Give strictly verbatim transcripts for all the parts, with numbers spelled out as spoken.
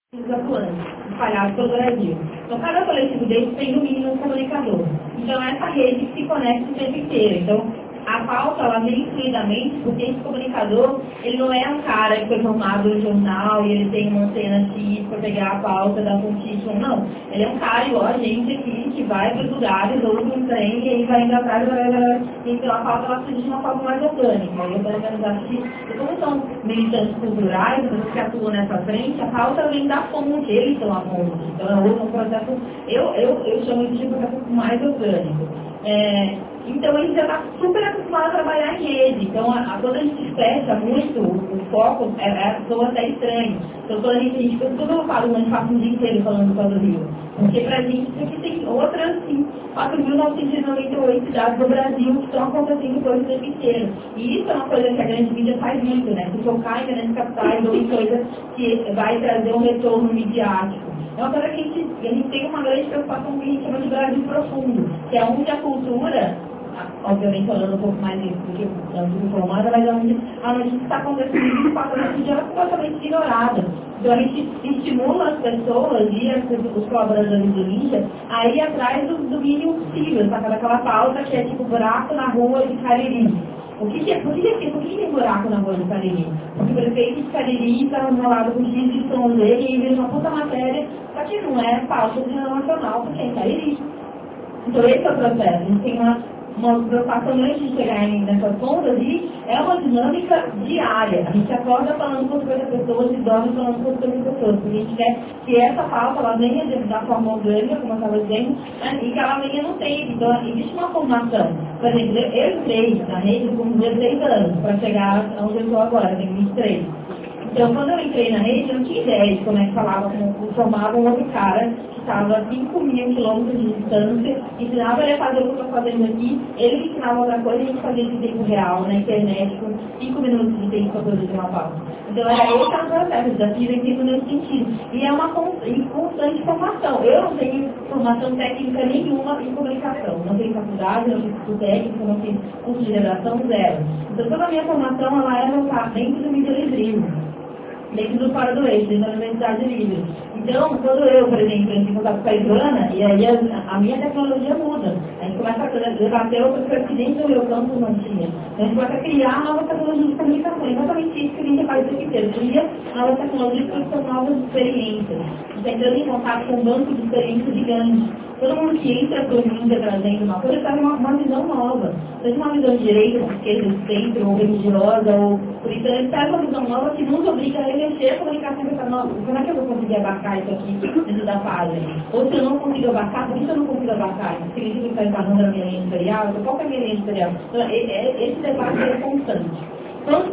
Os atuantes, espalhados pelo Brasil. Então, cada coletivo desse tem no mínimo um comunicador. Então, essa rede que se conecta o tempo inteiro. Então, a pauta, ela vem fluidamente, porque esse comunicador, ele não é um cara que foi formado no jornal e ele tem uma antena X para pegar a pauta da notícia, não. Ele é um cara igual a gente aqui, que vai para os lugares, ouve um trem e aí vai indo atrás, então a pauta, ela surge de uma forma mais orgânica. Eu, pelo menos, acho que, e como são militantes culturais, pessoas que atuam nessa frente, a pauta vem da fonte, eles são a fonte. Então, é um processo, eu, eu, eu chamo isso de processo mais orgânico. É, então, a gente já está super acostumado a trabalhar em rede. Então, a, a, quando a gente fecha muito, o, o foco é, é soa até estranho. Então, quando a gente, a gente quando eu falo, a gente passa um dia inteiro falando do do Rio. Porque, para a gente, isso aqui tem outras, assim, quatro mil novecentas e noventa e oito cidades do Brasil que estão acontecendo coisas o tempo inteiro. E isso é uma coisa que a grande mídia faz muito, né? Se focar em grandes capitais ou em coisas que vai trazer um retorno midiático. É uma coisa que a gente, a gente tem uma grande preocupação com o que a gente chama de Brasil profundo, que é onde a cultura, obviamente falando um pouco mais disso do que o antigo formado, mas onde a notícia está acontecendo vinte e quatro horas por dia, ela é completamente ignorada. Então a gente estimula as pessoas e as, os colaboradores do mídia a ir atrás do, do mínimo possível, sabe? Daquela pauta que é tipo buraco na rua de Cariri. O que que é, por, que que, por que tem buraco na rua de Cariri? Porque o prefeito de Cariri está enrolado com X de som dele e vejo uma puta matéria, só que não é pauta de nacional, porque é em Cariri. Então esse é o processo. A gente tem uma, uma preocupação antes de chegar em, nessas contas e é uma dinâmica diária. A gente acorda falando com cinquenta pessoas e dorme falando com cinquenta pessoas. Porque a gente quer que essa pauta ela venha da forma orgânica, como eu estava dizendo, né, e que ela venha no tempo. Então existe uma formação. Por exemplo, eu entrei na rede com dezesseis anos para chegar onde eu estou agora, tenho vinte e três. Então, quando eu entrei na rede, eu não tinha ideia de como é que falava, como formava um outro cara que estava a cinco mil quilômetros de distância, ensinava ele a fazer o que eu estou fazendo aqui, ele me ensinava outra coisa e a gente fazia em tempo real, na internet, com cinco minutos de tempo para produzir uma pauta. Então, era esse o processo, o desafio é sempre nesse sentido. E é uma constante formação. Eu não tenho formação técnica nenhuma em comunicação. Não tenho faculdade, não tenho curso técnico, não tenho curso de redação, zero. Então, toda a minha formação, ela é voltada dentro do medialivrismo. Dentro do Fora do Eixo, dentro da Universidade Livre. Então, quando eu, por exemplo, entro em contato com a Ivana, e aí a, a minha tecnologia muda. A gente começa a debater outras coisas que dentro do meu campo não tinha. Então, a gente começa a criar novas tecnologias de comunicação. Exatamente isso que a gente faz o tempo inteiro. Cria novas tecnologias que são novas experiências. A gente está entrando em contato com um banco de experiências gigantes. Todo mundo que entra para o mídia trazendo uma coisa, traz uma, uma visão nova. Seja uma visão de direita, de esquerda, de centro, ou religiosa, ou por isso ele traz uma visão nova que nos obriga a remexer a comunicação e pensar, nossa, como é que eu vou conseguir abarcar isso aqui dentro da página? Ou se eu não consigo abarcar, por que eu não consigo abarcar? Isso significa que está encarnando a minha linha editorial? Então, qual é a minha linha editorial? Então, esse debate é constante. Quanto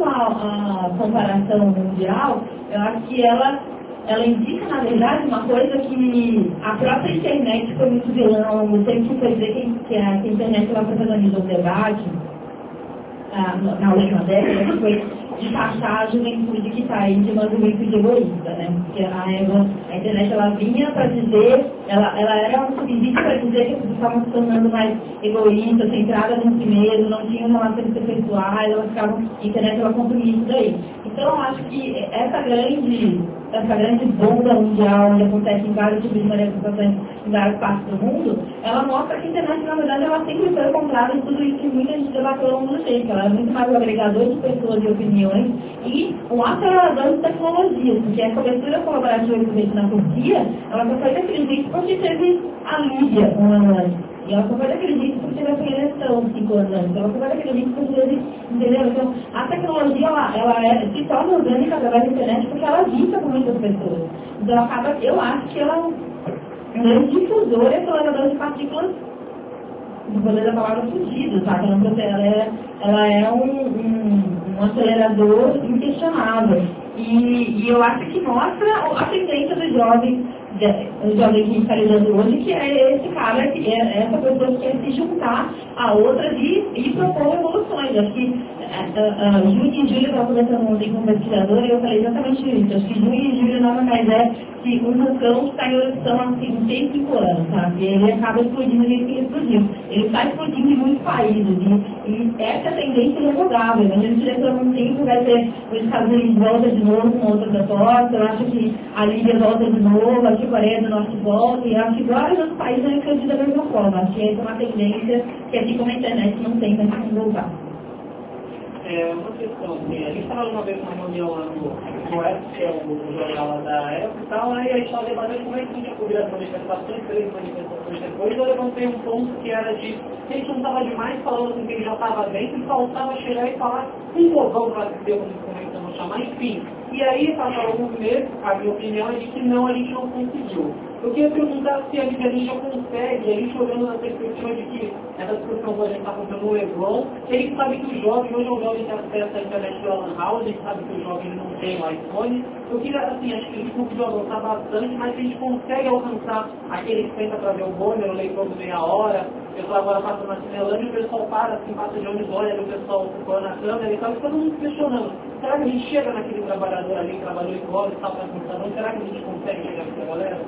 à comparação mundial, eu acho que ela ela indica, na verdade, uma coisa que a própria internet foi muito vilã ao longo do tempo, que foi dizer que, que, a, que a internet ela protagonizou um debate ah, na última década, que foi de taxar a juventude que está aí de uma juventude egoísta, né? Porque a, a internet ela vinha para dizer, ela, ela era um subsídio para dizer que as pessoas estavam se tornando mais egoístas, centradas em si mesmo, não tinham relações pessoais, elas ficavam, a internet ela consumia isso daí. Então, eu acho que essa grande, essa grande bomba mundial, onde acontece em vários tipos de manifestações em várias partes do mundo, ela mostra que a internet, na verdade, ela sempre foi contrária em tudo isso que muita gente debateu ao longo do tempo. Ela é muito mais um agregador de pessoas e opiniões e um acelerador de tecnologias, porque a cobertura colaborativa que veio na Turquia, ela só foi daquele jeito porque teve a Líbia um ano antes. E ela só foi daquele jeito porque teve a eleição cinco anos antes. Ela só foi daquele jeito porque teve, entendeu? Então, a tecnologia, ela, ela é, se torna orgânica através da internet porque ela avisa com muitas pessoas. Então, acaba, eu acho que ela é um grande difusor e acelerador de partículas, no poder da palavra fugido, tá? Ela é, ela é um, um, um acelerador inquestionável. E, e eu acho que mostra a tendência dos jovens, o jovem que está lidando hoje, que é esse cara, que é essa pessoa que quer se juntar a outras e, e propor evoluções. Acho que Uh, uh, junho e julho eu estava conversando ontem com um pesquisador e eu falei exatamente isso. Acho que junho e julho nada mais é que um vulcão que está em erupção há assim, uns seis, cinco anos, sabe? E ele acaba explodindo do jeito que ele explodiu. Ele está explodindo em muitos países e, e essa tendência é revogável. Então, a gente daqui um tempo vai ter os Estados Unidos volta de novo com outra proposta, eu acho que a Líbia volta de novo, acho que a Coreia do Norte volta, e eu acho que vários outros países vão explodir da mesma forma. Acho que essa é uma tendência que, assim como a internet, não tem mais como voltar. É uma questão, assim, a gente estava uma vez numa reunião lá no Oeste, que é o, o jornal lá da época e tal, aí a gente estava debatendo como é que a gente ia cobrir as manifestações, três manifestações depois, eu levantei um ponto que era de, a gente não estava demais falando com quem já estava dentro, e faltava chegar e falar um povão para ter um documento, não chamar, enfim. E aí, passaram alguns meses, a minha opinião é de que não, a gente não conseguiu. Eu queria perguntar se a gente já consegue, a gente olhando na perspectiva de que essa discussão que a gente está fazendo no Leblon, a gente sabe que o jovem, hoje é um jovem que acessa a internet pela Lan House, a gente sabe que o jovem não tem o iPhone. Eu queria, assim, acho que a gente conseguiu avançar bastante, mas a gente consegue alcançar aquele que tenta trazer o bonde, o leitor de meia hora, o pessoal agora passa na Cinelândia e o pessoal para, assim, passa de ônibus, olha, o pessoal ocupando a câmera e tal, e todo mundo questionando. Será que a gente chega naquele trabalhador ali que trabalhou em loja e tal, para a computador? Será que a gente consegue chegar aqui a galera?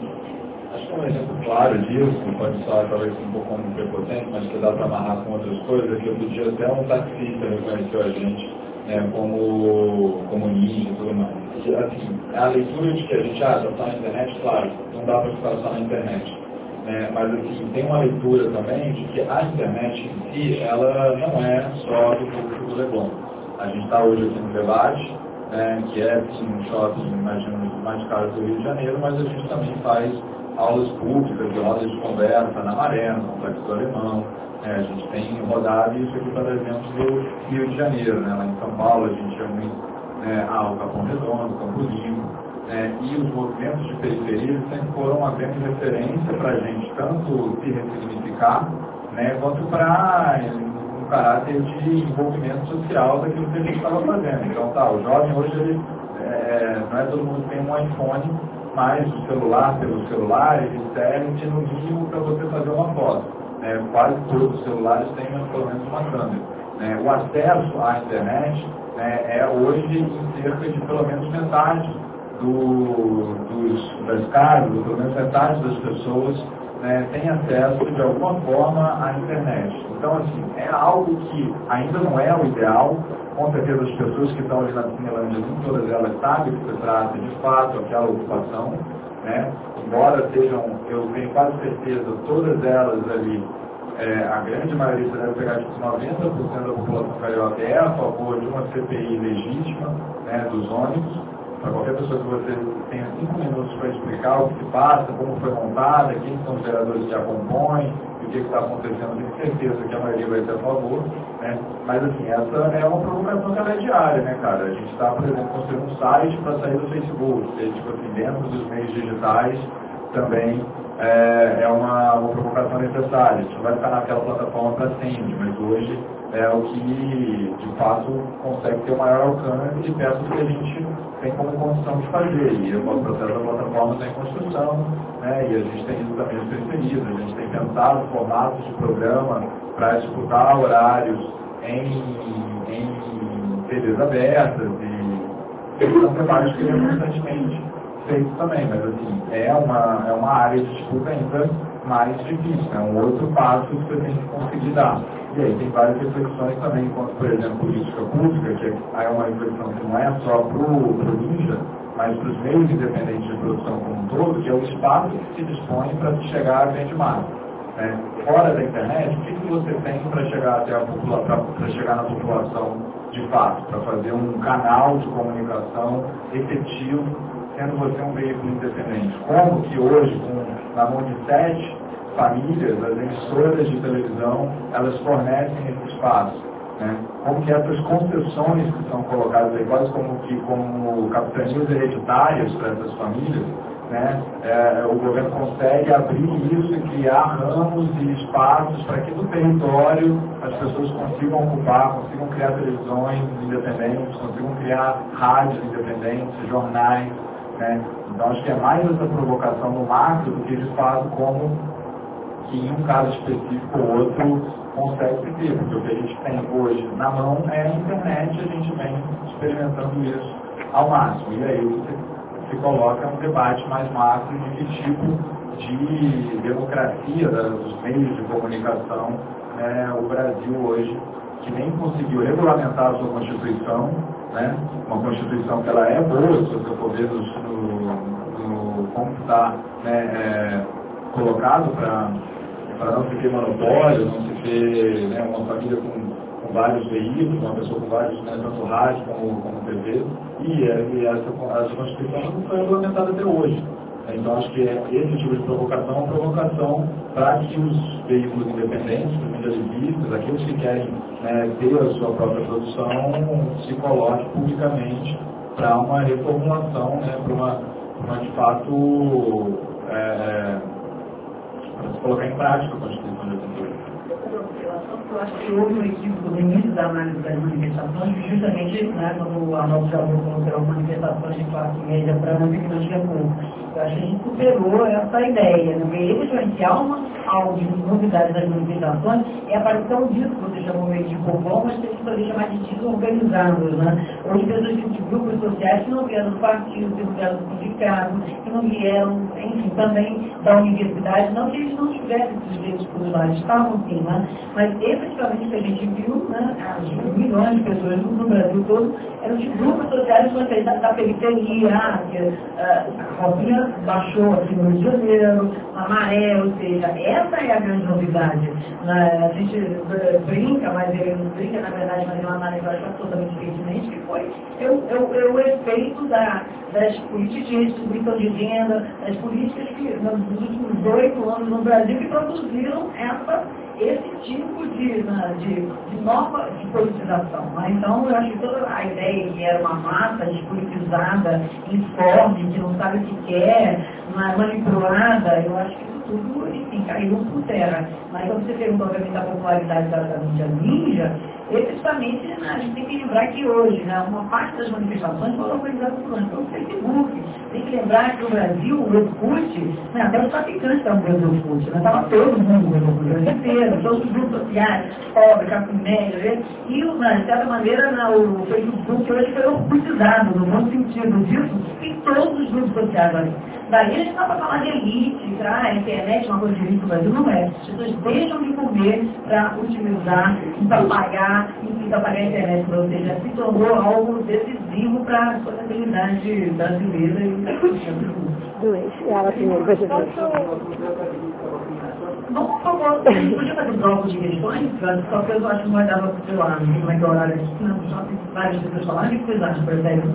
Acho que é um exemplo claro disso, pode soar talvez um pouco como prepotente, mas que dá para amarrar com outras coisas, que outro dia até um taxista reconheceu a gente, né, como comunista e tudo mais. E, assim, a leitura de que a gente, ah, está na internet, claro, não dá para ficar só na internet. Né, mas, assim, tem uma leitura também de que a internet em si, ela não é só do público do Leblon. A gente está hoje aqui no debate, né, que é, sim, um shopping, imagino, mais caro do Rio de Janeiro, mas a gente também faz aulas públicas, de rodas de conversa na Maré, no Complexo do Alemão. É, a gente tem rodado isso aqui para eventos do Rio de Janeiro, né? Lá em São Paulo a gente chama né, ao Capão Redondo, Campo Limpo, né? E os movimentos de periferia sempre foram uma grande referência para a gente, tanto se ressignificar, né, quanto para um caráter de envolvimento social daquilo que a gente estava fazendo. Então tá, o jovem hoje ele, é, não é todo mundo que tem um iPhone, mas o celular, pelo celular, ele serve no mínimo para você fazer uma foto. É, quase todos os celulares têm pelo menos uma câmera. É, o acesso à internet né, é hoje em cerca de pelo menos metade do, dos, das casas, pelo menos metade das pessoas né, tem acesso de alguma forma à internet. Então, assim, é algo que ainda não é o ideal. Com certeza as pessoas que estão ali na Cinelândia, todas elas sabem que se trata de fato aquela ocupação, né? Embora sejam, eu tenho quase certeza, todas elas ali, é, a grande maioria, você deve pegar tipo noventa por cento da população carioca é a favor de uma C P I legítima, né, dos ônibus. Para qualquer pessoa que você tenha cinco minutos para explicar o que se passa, como foi montada, quem são os geradores que a compõem, o que está acontecendo, tenho certeza que a maioria vai ser a favor, né? Mas assim, essa é uma provocação que ela é diária, né, cara? A gente está, por exemplo, construindo um site para sair do Facebook, que, tipo assim, dentro dos meios digitais também é, é uma, uma provocação necessária. A gente não vai ficar naquela plataforma para sempre, mas hoje é o que, de fato, consegue ter o maior alcance e peço que a gente tem como condição de fazer. E o processo da plataforma está em construção, né? E a gente tem isso também as periferias, a gente tem pensado formatos de programa para disputar horários em, em T Vs abertas e são trabalhos que são constantemente feitos também, mas assim, é uma, é uma área de disputa ainda mais difícil, é um outro passo que você tem que conseguir dar. E aí tem várias reflexões também, quanto, por exemplo, política pública, que é uma reflexão que não é só para o Ninja, mas para os meios independentes de produção como um todo, que é o espaço que se dispõe para se chegar a grande massa. Né? Fora da internet, o que, que você tem para chegar até a população, para chegar na população de fato, para fazer um canal de comunicação efetivo, sendo você um veículo independente? Como que hoje, com, na mão de sete famílias, as emissoras de televisão, elas fornecem esse espaço? Né? Como que essas concessões que são colocadas aí, quase como que como capitanias hereditárias para essas famílias, né? É, o governo consegue abrir isso e criar ramos e espaços para que no território as pessoas consigam ocupar, consigam criar televisões independentes, consigam criar rádios independentes, jornais. Né? Então acho que é mais essa provocação no macro do que de fato como que em um caso específico ou outro consegue seguir, porque o que a gente tem hoje na mão é a internet e a gente vem experimentando isso ao máximo. E aí você se coloca um debate mais macro de que tipo de democracia dos meios de comunicação né, o Brasil hoje, que nem conseguiu regulamentar a sua Constituição, né, uma Constituição que ela é boa, se você for ver no, no, como está né, é, colocado para para não se ter monopólio, não se ter né, uma família com, com vários veículos, uma pessoa com vários, né, tanto rádio como, como T V, e, e essa, essa Constituição não foi regulamentada até hoje. Então, acho que esse tipo de provocação é uma provocação para que os veículos independentes, os medialistas, aqueles que querem né, ter a sua própria produção, se coloquem publicamente para uma reformulação, né, para uma, uma, de fato, é, para se colocar em prática a Constituição de oitenta e oito. Eu acho que houve um equívoco no início da análise das manifestações, justamente né, quando o Arnaldo já colocou que eram manifestações de classe média para não que não tinha pouco. Eu acho que a gente superou essa ideia, né? Porque efetivamente há uma algo de novidade das manifestações é a aparição disso que você chamou meio de povão, mas que a gente poderia chamar de títulos organizados, né? Hoje pessoas de grupos sociais que não vieram do partido, que não vieram do sindicato, que não vieram, enfim, também da universidade, não que eles não tivessem esses direitos populares, estavam sim, né? Mas efetivamente o que a gente viu, né, as milhões de pessoas no Brasil todo, eram de grupos sociais da, da periferia, ah, que a Rosinha baixou aqui no Rio de Janeiro, a Maré, ou seja, essa é a grande novidade. Né? A gente uh, brinca, mas ele não brinca, na verdade, mas é uma análise absolutamente pertinente, que foi eu, eu, eu, o efeito da, das políticas de redistribuição de renda, das políticas que nos últimos oito anos no Brasil que produziram essa esse tipo de, né, de, de norma de politização. Né? Então, eu acho que toda a ideia que era uma massa despolitizada, informe, que não sabe o que quer, manipulada, eu acho que isso tudo, enfim, caiu por terra. Mas quando você pergunta, obviamente, a popularidade da, da mídia ninja, efetivamente, né, a gente tem que lembrar que hoje, né, uma parte das manifestações foram organizadas pelo Facebook. Tem que lembrar que no Brasil, o Orkut, né, até os traficantes estavam vendo o Orkut, estava todo mundo vendo o Brasil inteiro, todos os grupos sociais, pobres, classe média, e, né, de certa maneira, né, o Facebook hoje foi orkutizado, no bom sentido disso, em todos os grupos sociais ali. Daí a gente está para falar de elite, tá? A internet é uma coisa de elite no Brasil, não é. As pessoas deixam de comer para utilizar, para pagar, enfim, para pagar a internet, ou seja, se tornou algo decisivo para a sociabilidade brasileira e Dois. Ela primeiro, vai ser dois. Vamos, por favor, a gente podia fazer blocos de questões, só que eu acho que não vai dar para sei lá, não sei como é que é o horário aqui, não, só tem várias pessoas falando, o que vocês acham, por exemplo?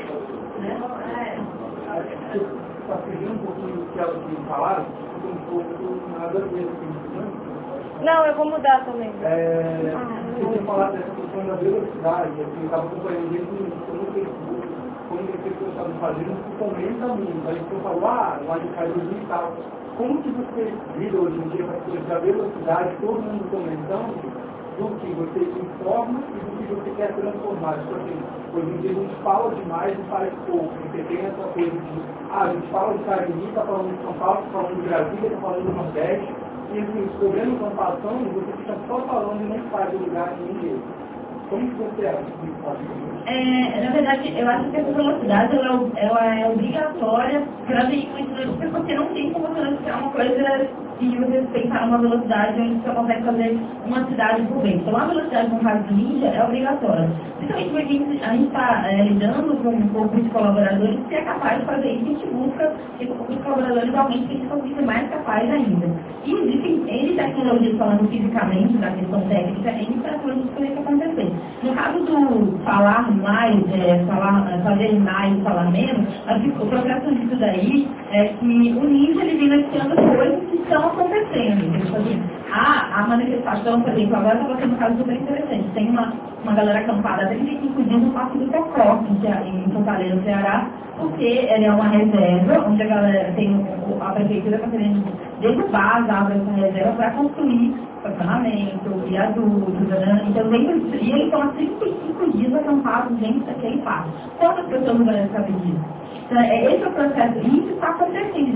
Para seguir um pouquinho do que elas falaram, um pouco nada a ver com Não, eu vou mudar também. É, eu tinha falado dessa questão da velocidade, assim, eu estava acompanhando isso no Facebook, como as pessoas estavam fazendo, se comenta muito. Aí você falou, ah, lá de Caio e tal. Como que você lida hoje em dia com as coisas da velocidade, todo mundo comentando, do que você informa e do que você quer transformar? Tipo assim, hoje em dia a gente fala demais e faz pouco, porque tem essa coisa de, ah, a gente fala de Cariri, está falando de São Paulo, está falando de Brasília, está falando do Nordeste, e assim, os problemas vão passando e você fica só falando e não faz o lugar de ninguém. Como que você acha que isso pode ser? É, na verdade, eu acho que essa velocidade ela, ela é obrigatória para veículos, porque você não tem como você uma coisa e você pensar uma velocidade onde você consegue fazer uma cidade por vez. Então, a velocidade no caso do ninja é obrigatória. Principalmente porque a gente está é, lidando com um pouco de colaboradores que é capaz de fazer isso, a gente busca que os colaboradores realmente tem que ser mais capazes ainda. E existem N tecnologias falando fisicamente da questão técnica, N tecnologias que podem acontecer. No caso do falar mais, é, falar, fazer mais, falar menos, o processo disso daí é que o ninja ele vem noticiando coisas que estão acontecendo. Então, assim, a, a manifestação, por exemplo, agora está sendo um caso super interessante. Tem uma, uma galera acampada há trinta e cinco dias no Parque do Cocó, em Fortaleza, no Ceará, porque ele é uma reserva, onde a galera tem, a prefeitura está querendo derrubar as árvores dessa reserva para construir estacionamento, viadutos, né? Então, dentro disso, e eles estão há trinta e cinco dias acampados dentro daquele parque. Quantas pessoas no Brasil sabem disso? Então, esse é o processo, e isso está acontecendo, existem pessoas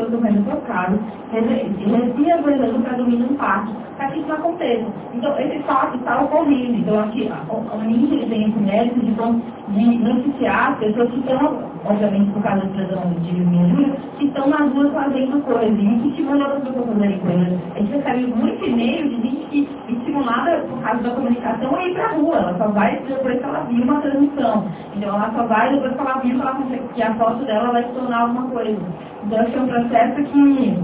pessoas estão sendo trocadas, reorganizando para dormir num parque, para que isso não aconteça. Então, esse fato está ocorrendo. Então, aqui, o Ninja ele tem esse mérito de, de noticiar as pessoas que estão, obviamente, por causa da expressão de minha Júlia, que estão nas ruas fazendo coisas, e isso estimula outras pessoas a fazerem coisas. A gente recebe muito e-mail de gente que, estimulada por causa da comunicação, a ir para a rua. Ela só vai depois que ela viu uma transmissão. Então, ela só vai depois que ela viu que, ela, que a foto dela vai se tornar alguma coisa. Então, acho que é um processo que,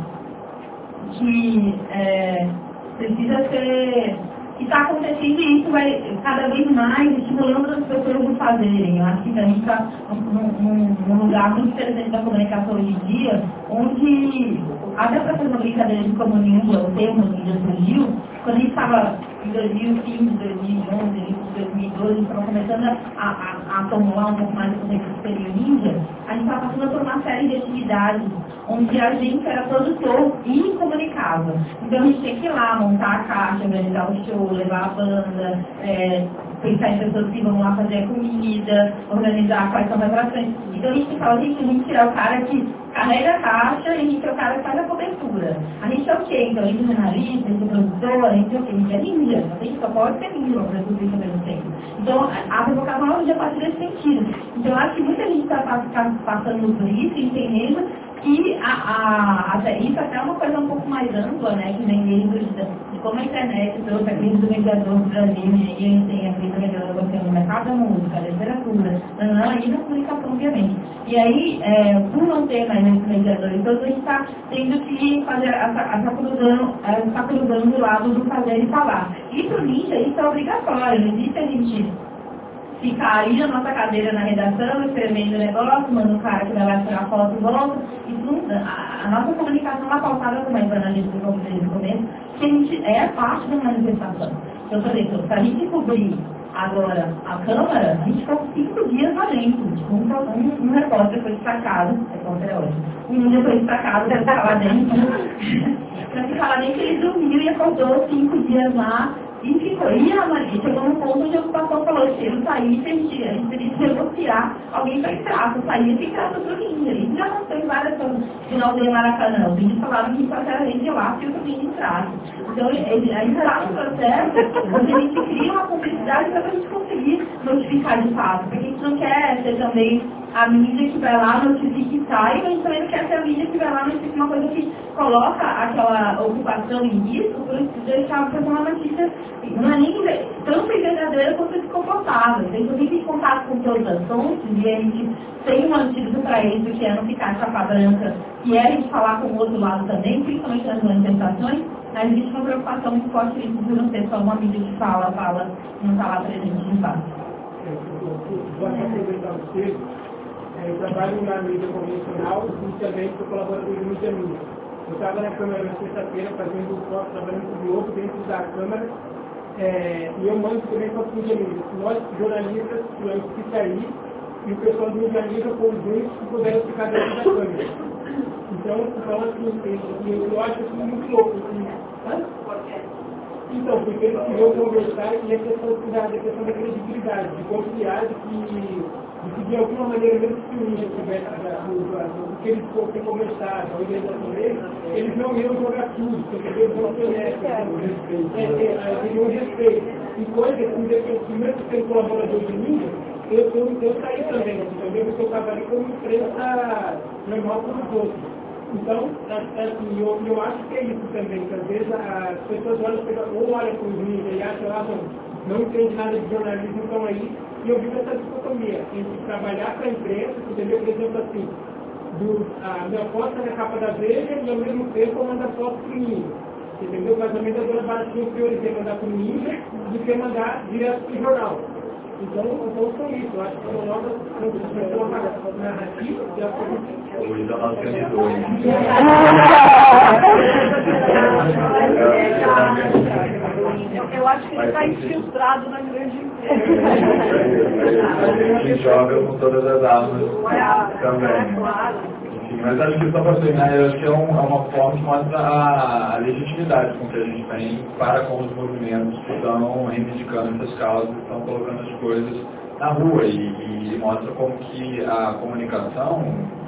que é, precisa ser... que está acontecendo e isso vai cada vez mais estimulando as pessoas a fazerem. Eu acho que a gente está num, num lugar muito interessante da comunicação hoje em dia, onde, até para fazer uma brincadeira de como língua, o termo língua surgiu, quando a gente estava em dois mil e quinze, dois mil e onze, dois mil e doze, a gente estava começando a, a, a formular um pouco mais o conceito de seria ninja, a gente estava passando por uma série de atividades onde a gente era produtor e comunicava. Então a gente tinha que ir lá, montar a caixa, organizar o show, levar a banda, é, pensar em pessoas que vão lá fazer a comida, organizar quais são as atrações. Então a gente fala, gente, a gente é o cara que carrega a caixa e a gente é o cara que faz a cobertura. A gente é o quê? Então a gente é jornalista, a gente é produtor, a gente é o quê? A gente é ninja. A gente só pode ser ninja para tudo isso ao mesmo tempo. Então a provocação já parte desse sentido. Então eu acho que muita gente está passando por isso, entendendo que a, a, até isso até é uma coisa um pouco mais ampla, né, que vem desde de, de como a internet trouxe a crise do mediador do Brasil, e a gente tem a crise do mediador no mercado da música, da literatura, não, e na comunicação, obviamente. E aí, é, por não ter mais esses mediadores todos, a gente está tendo que fazer, está cruzando, tá cruzando o lado do fazer e falar. E para o Ninja, isso é obrigatório, não existe a gente ficar aí na nossa cadeira na redação, escrevendo o negócio, manda um cara que vai lá tirar foto e volta. Isso não, a, a nossa comunicação é pautada como a jornalista do desde o começo, que a gente é parte da manifestação. Eu falei, se a gente cobrir agora a Câmara, a gente ficou cinco dias lá dentro. Tipo, um, um, um repórter foi destacado, repórter é ótimo, um ninja foi destacado para ficar lá dentro. Para ficar lá dentro, ele dormiu e acordou cinco dias lá. E ficou, e a Maria chegou num ponto onde a ocupação falou, se ele sair, a gente, a gente teria que negociar alguém para entrar, para sair e ficar outro ninja. Isso já não tem várias coisas de não ter Maracanã. Os índios falaram que só era a gente lá se o ninja entrasse. Então, ele, a gente está no processo onde a gente cria uma cumplicidade para a gente conseguir notificar de fato. Porque a gente não quer ser também a mídia que vai lá, notifica e sai, mas a gente também não quer ser a mídia que vai lá, notifica uma coisa que coloca aquela ocupação em risco por deixar a pessoa uma notícia, não é nem tanto verdadeira quanto desconfortável. Então, a gente tem contato com todas as fontes e a gente tem um antídoto para isso, que é não ficar chapa branca, que é a gente falar com o outro lado também, principalmente nas manifestações, mas existe uma preocupação muito forte nisso, de não ser só uma mídia que fala, fala, não está lá presente de fato. Vou aproveitar você. Eu trabalho na mídia convencional e também sou colaborador de mídia minha. Eu estava na Câmara na sexta-feira fazendo o foco, trabalhando com o Globo dentro da Câmara, é, e eu mando também para a mídia minha. Nós, jornalistas, tivemos que sair e o pessoal do mídia minha conjuntos que puderam ficar dentro da Câmara. Então, então assim, eu, eu acho isso muito louco. Assim. Então, porque eles queriam conversar e a questão da, a questão da credibilidade, de confiar de que de que de alguma maneira, mesmo que o Ninja tivesse do que eles fossem conversar, a organização deles, eles não iam jogar tudo, porque eles não conhecem, eles não respeito. E coisa que, mesmo sendo colaborador de Ninja, eu, eu, eu saí também, entendeu? Porque eu trabalhei como imprensa normal como os outros. Então, assim, eu, eu acho que é isso também, que às vezes as pessoas olham, ou olham para os Ninja e acham, ah, não, não entende nada de jornalismo, então aí. E eu vivo essa dicotomia entre trabalhar para a imprensa, entendeu? Por exemplo, assim, do, a minha foto na capa da Veja e ao mesmo tempo eu mando a foto para o Ninja. Entendeu? Mas a minha dona Baratinha eu priorizei mandar para o Ninja do que mandar direto para o jornal. Então, então são isso. Eu acho que são novas narrativas e a forma. Luiz é o nosso candidato. Eu acho que ele está infiltrado na grande empresa. A gente joga com todas as armas também. Enfim, mas acho que só para terminar, eu acho que é, um, é uma forma que mostra a, a legitimidade com que a gente tem para com os movimentos que estão reivindicando essas causas, que estão colocando as coisas na rua e, e mostra como que a comunicação,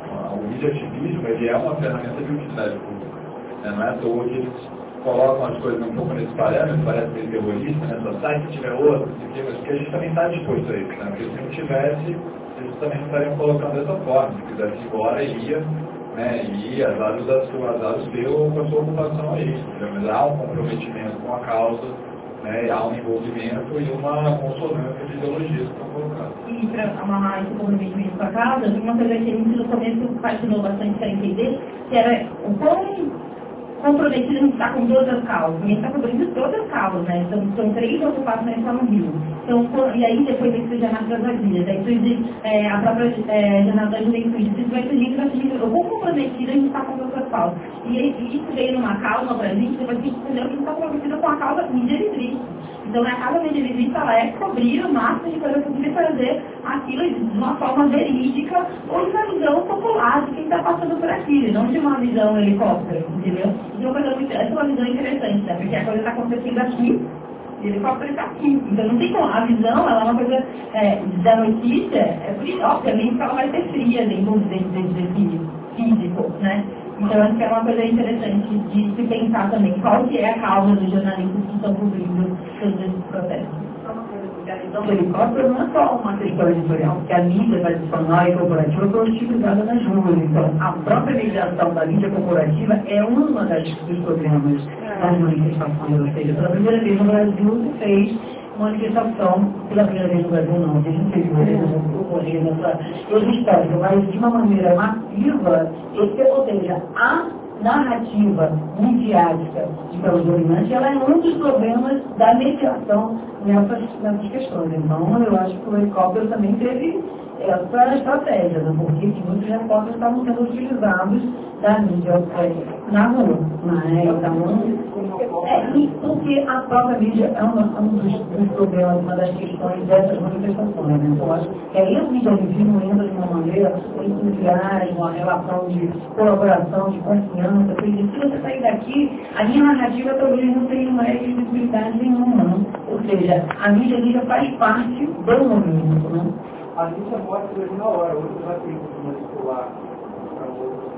o mídia-ativismo ele é uma ferramenta de utilidade pública. Né? Não é à toa que eles colocam as coisas um pouco nesse parâmetro, parece meio terrorista, né? Só sai se tiver outro, mas porque a gente também está disposto a isso, né? Porque se não tivesse, eles também não estariam colocando dessa forma. Se quisesse ir embora, ia, né? E azar o azar o seu com a sua ocupação aí. Mas há um comprometimento com a causa, né? Há um envolvimento e uma consonância de ideologias que estão colocando. E para amarrar esse comprometimento com a causa, uma coisa que a gente no começo fascinou bastante para entender, que era o quão comprometido a gente está com todas as causas. A gente está cobrindo todas as causas, né? São, são três ocupações só no Rio. Então, e aí depois tem que ser Jornada das Avenidas, aí surge é, a própria é, Jornada da Juventude. Isso vai surgir, vai surgir, eu vou comprometido a gente está com todas as causas. E, e isso veio numa causa para a gente, depois a gente entendeu que a gente está comprometido com a causa mídia livre. Então, na causa mídia livre, ela é cobrir o máximo de coisas possível e fazer aquilo de uma forma verídica ou de uma visão popular de quem está passando por aquilo, não de uma visão helicóptero, entendeu? Então, uma coisa muito, essa é uma visão interessante, né? Porque a coisa está acontecendo aqui, e o helicóptero está aqui. Então, não tem como. A visão, ela é uma coisa é, da notícia, é por isso, obviamente, que ela vai ser fria dentro desse, desse físico, né? Então, acho que é uma coisa interessante de se pensar também qual que é a causa dos jornalistas que estão cobrindo todos esses processos. Então, o helicóptero não é só uma questão editorial, porque a mídia tradicional e corporativa foi utilizada nas ruas. Então, a própria mediação da mídia corporativa é uma das, dos problemas das manifestações. Ou seja, pela primeira vez no Brasil se fez manifestação, pela primeira vez no Brasil não, desde o interior, ocorrer nessa história, mas de uma maneira massiva, esse, ou seja, a narrativa midiática de pelos dominantes, ela é um dos problemas da mediação nessas, nessas questões. Então, eu acho que o helicóptero também teve essa estratégia, né? Porque muitos repórteres estavam sendo utilizados da mídia é, na rua. Né? Então, é, e porque a própria mídia é uma, um dos, dos problemas, uma das questões dessas manifestações. Né? Então, eu acho que aí a mídia livre entra de uma maneira entusiasmo, uma relação de colaboração, de confiança. Porque se você sair daqui, a minha narrativa talvez não tenha mais visibilidade nenhuma. Né? Ou seja, a mídia livre faz parte do movimento. Né? A mídia mostra ele na hora, outros já tem que manipular para outros.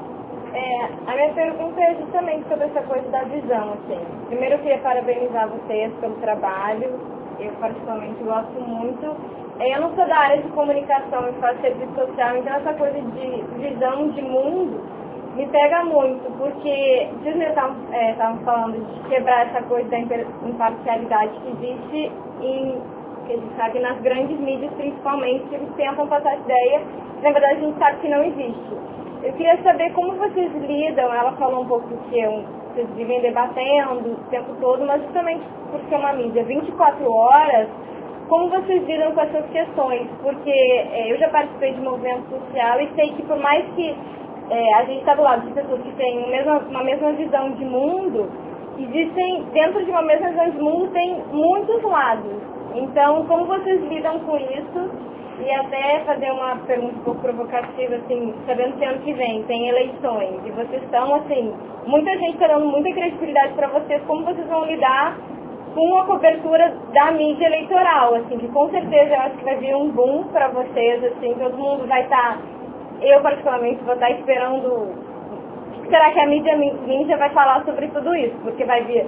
É, a minha pergunta é justamente sobre essa coisa da visão, assim. Primeiro eu queria parabenizar vocês pelo trabalho, eu particularmente gosto muito. Eu não sou da área de comunicação, eu faço serviço social, então essa coisa de visão de mundo me pega muito, porque vocês estavam é, falando de quebrar essa coisa da imparcialidade que existe em, que a gente sabe nas grandes mídias principalmente, que eles tentam passar essa ideia, na verdade a gente sabe que não existe. Eu queria saber como vocês lidam, ela falou um pouco que um, vocês vivem debatendo o tempo todo, mas justamente por ser uma mídia vinte e quatro horas, como vocês lidam com essas questões? Porque é, eu já participei de movimento social e sei que por mais que é, a gente está do lado de pessoas que têm uma mesma, uma mesma visão de mundo, existem, dentro de uma mesma visão de mundo, tem muitos lados. Então, como vocês lidam com isso? E até fazer uma pergunta um pouco provocativa, assim, sabendo que ano que vem tem eleições, e vocês estão, assim, muita gente está dando muita credibilidade para vocês, como vocês vão lidar com a cobertura da mídia eleitoral, assim, que com certeza eu acho que vai vir um boom para vocês, assim, todo mundo vai estar, tá, eu particularmente vou estar tá esperando, o que será que a mídia ninja vai falar sobre tudo isso? Porque vai vir,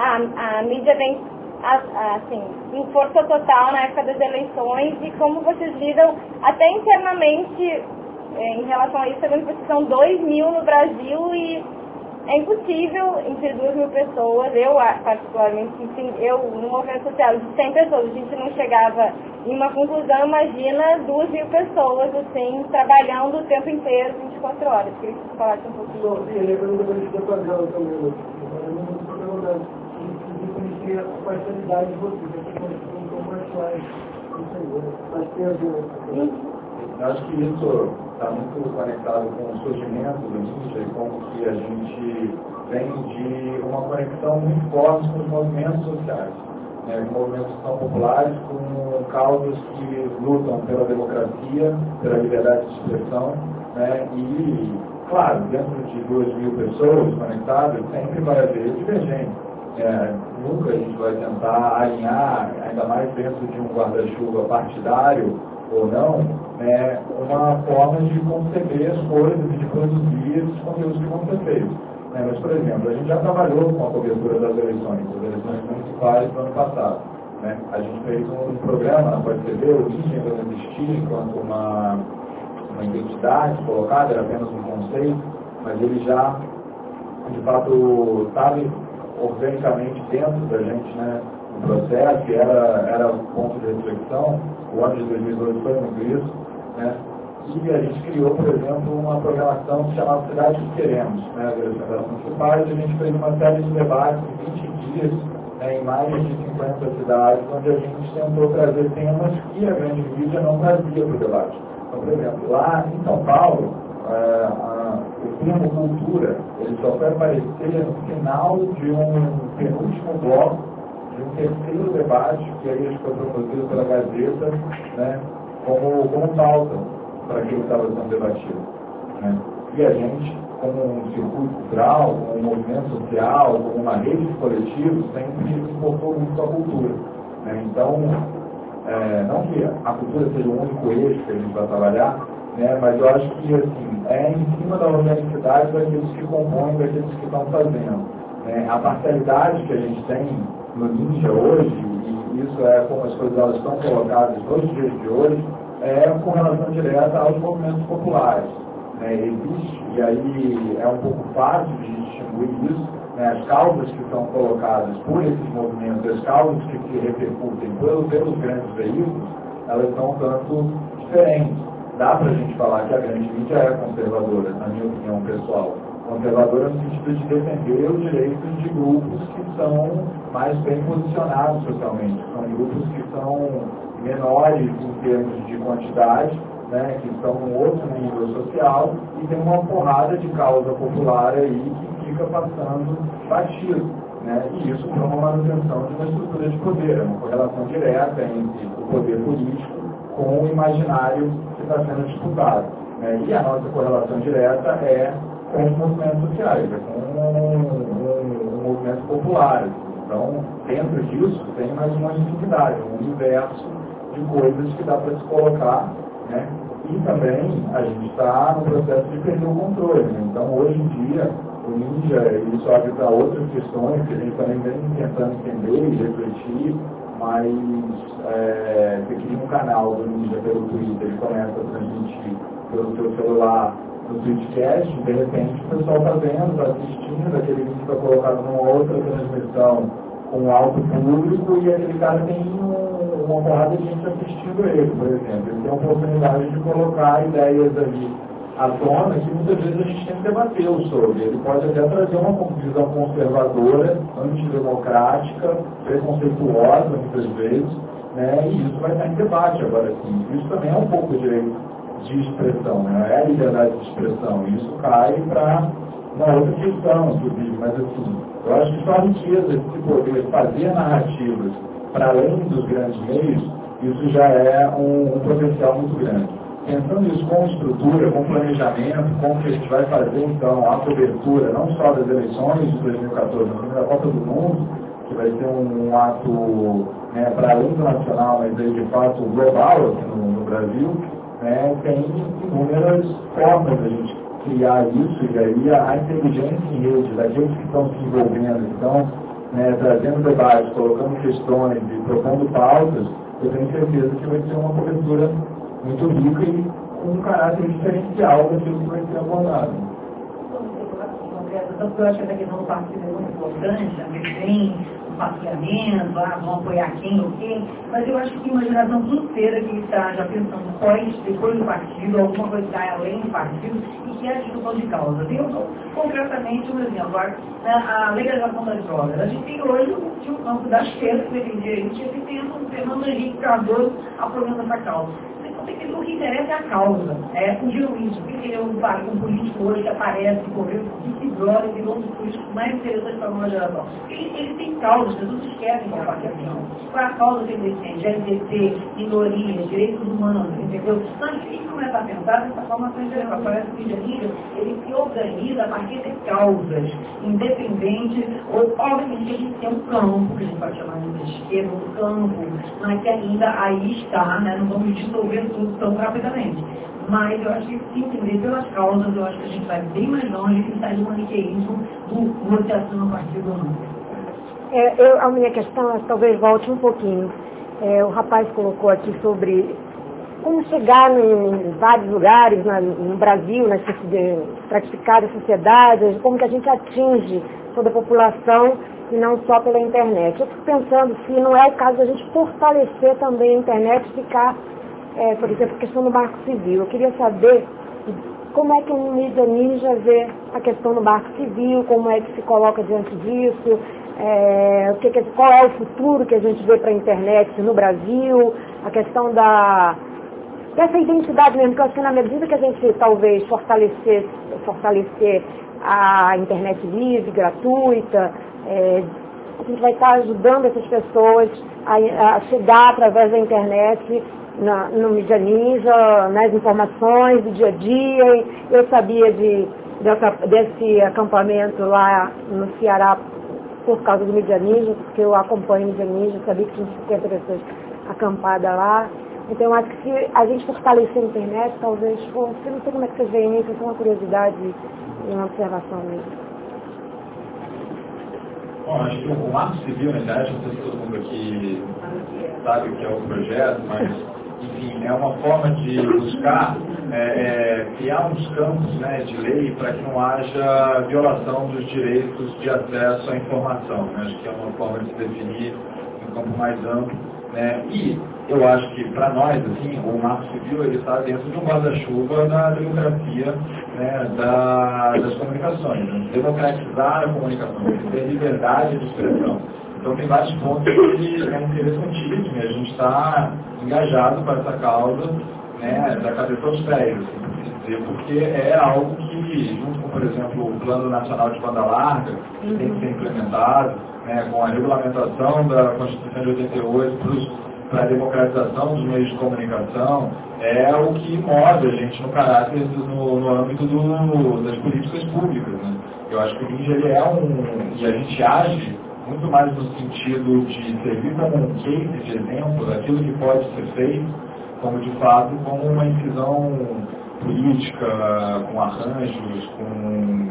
a, a mídia vem, a, a, assim, em força total na época das eleições, e como vocês lidam até internamente é, em relação a isso, sabendo que vocês são dois mil no Brasil e é impossível entre duas mil pessoas, eu particularmente, enfim, eu no movimento social de cem pessoas, a gente não chegava em uma conclusão, imagina duas mil pessoas, assim, trabalhando o tempo inteiro, vinte e quatro horas. Queria que você falasse um pouquinho. Sim, eu lembro da política da favela também, eu não estou perguntando, eu conheci a parcialidade de vocês, eu estou um mais suave, não sei, mas tem a ver. Eu acho que isso está muito conectado com o surgimento do mídia e como que a gente vem de uma conexão muito forte com os movimentos sociais, né, com movimentos que são populares, com causas que lutam pela democracia, pela liberdade de expressão, né, e, claro, dentro de duas mil pessoas conectadas, sempre vai haver divergência. É, nunca a gente vai tentar alinhar, ainda mais dentro de um guarda-chuva partidário ou não, né, uma forma de conceber as coisas e de produzir esses conteúdos que vão ser feitos. Né? Mas, por exemplo, a gente já trabalhou com a cobertura das eleições, das eleições municipais do ano passado. Né? A gente fez um programa na Pode T V, o Ninja ainda não existia enquanto uma, uma identidade colocada, era apenas um conceito, mas ele já, de fato, estava organicamente dentro da gente, né, no processo, que era, era ponto de reflexão. O ano de dois mil e doze foi muito isso, né? E a gente criou, por exemplo, uma programação que se chamava Cidade que Queremos, né, as eleições municipais, e a gente fez uma série de debates em vinte dias, né, em mais de cinquenta cidades, onde a gente tentou trazer temas que a grande mídia não trazia para o debate. Então, por exemplo, lá em São Paulo, é, a, o termo cultura, ele só vai aparecer no final de um penúltimo bloco, de um terceiro debate, que aí foi promovido pela Gazeta, né, como, como pauta para aquilo que estava sendo debatido. Né? E a gente, como um circuito cultural, como um movimento social, como uma rede de coletivos, sempre se importou muito com a cultura. Né? Então, é, não que a cultura seja o único eixo que a gente vai trabalhar, né, mas eu acho que assim, é em cima da organicidade daqueles que compõem, daqueles que estão fazendo. Né? A parcialidade que a gente tem no Ninja hoje, e isso é como as coisas elas estão colocadas nos dias de hoje, é com relação direta aos movimentos populares. Né? Existe, e aí é um pouco fácil de distinguir isso, né? As causas que são colocadas por esses movimentos, as causas que se repercutem pelos, pelos grandes veículos, elas são um tanto diferentes. Dá para a gente falar que a grande mídia é conservadora, na minha opinião pessoal. Conservadora no sentido de defender os direitos de grupos que são mais bem posicionados socialmente. São grupos que são menores em termos de quantidade, né, que estão em outro nível social, e tem uma porrada de causa popular aí que fica passando batido. Né, e isso para uma manutenção de uma estrutura de poder, é uma correlação direta entre o poder político com o imaginário que está sendo disputado. Né, e a nossa correlação direta é com os movimentos sociais, é com um, um, um movimento popular. Então, dentro disso, tem mais uma infinidade, um universo de coisas que dá para se colocar, né? E também a gente está no processo de perder o controle. Né? Então, hoje em dia, o Ninja, ele só abre para outras questões que a gente também vem tentando entender e refletir, mas é, você cria um canal do Ninja pelo Twitter, ele começa a transmitir pelo seu celular, no Twitchcast, de repente o pessoal está vendo, está assistindo, aquele vídeo está colocado numa outra transmissão com alto público e aquele cara tem um, uma porrada de gente assistindo ele, por exemplo. Ele tem a oportunidade de colocar ideias ali à tona que muitas vezes a gente tem que debater sobre. Ele pode até trazer uma visão conservadora, antidemocrática, preconceituosa muitas vezes, né? E isso vai estar em debate agora sim. Isso também é um pouco de direito de expressão, né? É a liberdade de expressão. E isso cai para uma outra questão, inclusive, mas assim, eu acho que só a riqueza de se poder fazer narrativas para além dos grandes meios, isso já é um, um potencial muito grande. Pensando isso com estrutura, com planejamento, com o que a gente vai fazer, então, a cobertura, não só das eleições de dois mil e quatorze, mas também da Copa do Mundo, que vai ser um, um ato, né, para além do nacional, mas aí, de fato global aqui no, no Brasil, né, tem inúmeras formas de a gente criar isso, e aí a, a inteligência em rede daqueles que estão se envolvendo, que estão, né, trazendo debates, colocando questões e propondo pautas, eu tenho certeza que vai ser uma cobertura muito rica e com um caráter diferencial daquilo que vai ser abordado. Tanto que eu acho que essa questão do partido é muito importante, também tem um partilhamento, ah, vão apoiar quem ou quem, mas eu acho que tem uma geração inteira que está já pensando pós, depois do partido, alguma coisa que está além do partido, e que é a discussão de causas. Eu dou concretamente um exemplo, a, a legalização das drogas. A gente tem hoje um campo da esquerda que defendia isso, e tem um Fernando Henrique Cardoso apoiando essa causa. O que interessa é a causa, é o genuíno. O que é um, um político hoje que aparece, correu, que se droga, que um dos políticos mais interessantes para a nova geração. Ele, ele tem causa, as pessoas esquecem que é a patriação. Qual é a causa que ele defende? L G B T, minorias, direitos humanos, entendeu? Então, a gente começa a pensar dessa forma transversal. Parece que o Ninja, ele criou organiza a partir de causas independentes, ou obviamente a gente tem um campo, que a gente pode chamar de esquerda, um campo, mas que ainda aí está, né? Não vamos dissolver tudo tão rapidamente. Mas eu acho que se entender pelas causas, eu acho que a gente vai bem mais longe que sai do maniqueísmo do você assina o partido ou não. É, eu, a minha questão é, talvez volte um pouquinho. É, o rapaz colocou aqui sobre como chegar em, em vários lugares na, no Brasil, nas estratificadas sociedades, como que a gente atinge toda a população e não só pela internet. Eu fico pensando se não é o caso da gente fortalecer também a internet e ficar, é, por exemplo, a questão do marco civil. Eu queria saber como é que o Mídia Ninja vê a questão do marco civil, como é que se coloca diante disso, é, o que, qual é o futuro que a gente vê para a internet no Brasil, a questão da, dessa identidade mesmo, que eu acho que na medida que a gente talvez fortalecer, fortalecer a internet livre, gratuita, é, a gente vai estar ajudando essas pessoas a, a chegar através da internet na, no Mídia Ninja, nas informações do dia a dia. Eu sabia de, dessa, desse acampamento lá no Ceará por causa do Mídia Ninja, porque eu acompanho o Mídia Ninja, sabia que tinha cinquenta pessoas acampadas lá. Então eu acho que se a gente fortalecer a internet, talvez fosse, eu não sei como é que vocês veem isso, é uma curiosidade e uma observação mesmo. Bom, acho que o Marco Civil na internet, não sei se todo mundo aqui sabe o que é o projeto, mas, enfim, é uma forma de buscar é, é, criar uns campos, né, de lei para que não haja violação dos direitos de acesso à informação. Né? Acho que é uma forma de se definir um campo mais amplo. Né? E eu acho que, para nós, assim, o Marco Civil ele está dentro de um guarda-chuva da democracia, né, da, das comunicações. Né? Democratizar a comunicação, ter liberdade de expressão. Então tem vários pontos que é interessantíssimo e a gente está engajado para essa causa, né, da cabeça aos pés, assim, dizer, porque é algo que, junto com, por exemplo, o Plano Nacional de Banda Larga, que tem que ser implementado, né, com a regulamentação da Constituição de oitenta e oito para a democratização dos meios de comunicação, é o que move a gente no caráter, do, no, no âmbito do, das políticas públicas. Né? Eu acho que o Ninja ele é um, e a gente age muito mais no sentido de servir como um case de exemplo daquilo que pode ser feito, como de fato como uma incisão política, com arranjos, com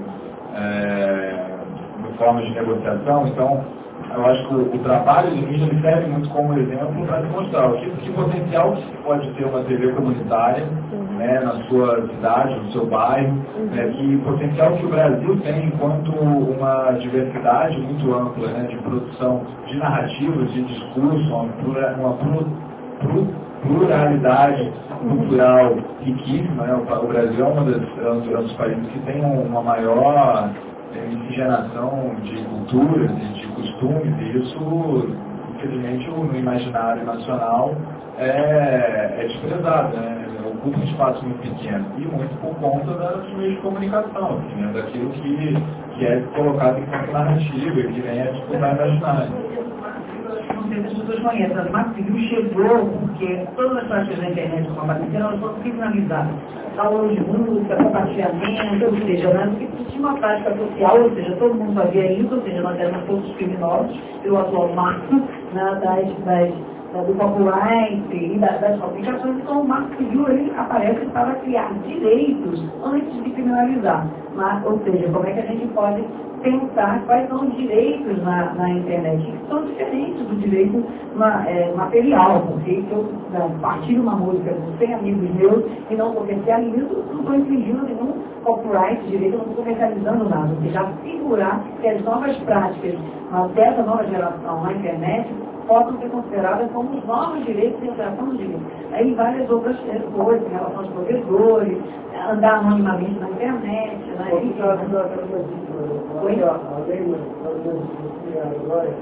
é, formas de negociação. Então, eu acho que o, o trabalho do Ninja ele serve muito como exemplo para demonstrar o tipo de potencial que pode ter uma T V comunitária, né, na sua cidade, no seu bairro, né, que potencial que o Brasil tem enquanto uma diversidade muito ampla, né, de produção de narrativas, de discurso, uma, plura, uma plur, plur, pluralidade cultural riquíssima. Né? O, o Brasil é, uma das, é um dos países que tem uma maior miscigenação de culturas e de costumes, e isso, infelizmente, no imaginário nacional é, é desprezado, né? Ocupa um espaço muito pequeno, e muito por conta dos meios de comunicação, assim, né? Daquilo que, que é colocado enquanto narrativa e que vem a disputar imaginário. Não sei se as pessoas conhecem, mas o Marco Civil chegou porque todas as práticas da internet com a quarentena elas foram criminalizadas. Aulas de música, compartilhamento, ou seja, né, porque tinha uma prática social, ou seja, todo mundo fazia isso, ou seja, nós éramos todos criminosos, pelo atual marco, né, das, das, da, do copyright e da, das publicações. Então o Marco Civil ele aparece para criar direitos antes de criminalizar. Mas, ou seja, como é que a gente pode pensar quais são os direitos na, na internet, que são diferentes do direito na, é, material, porque se eu né, partilho uma música com cem amigos meus e não comercializo, não estou infringindo nenhum copyright, direito, não estou comercializando nada. Ou seja, assegurar que as novas práticas dessa nova geração na internet possam ser consideradas como os novos direitos de interação dos direitos. Aí várias outras coisas em relação aos professores, andar anonimamente na internet, né? Oi? A lei agora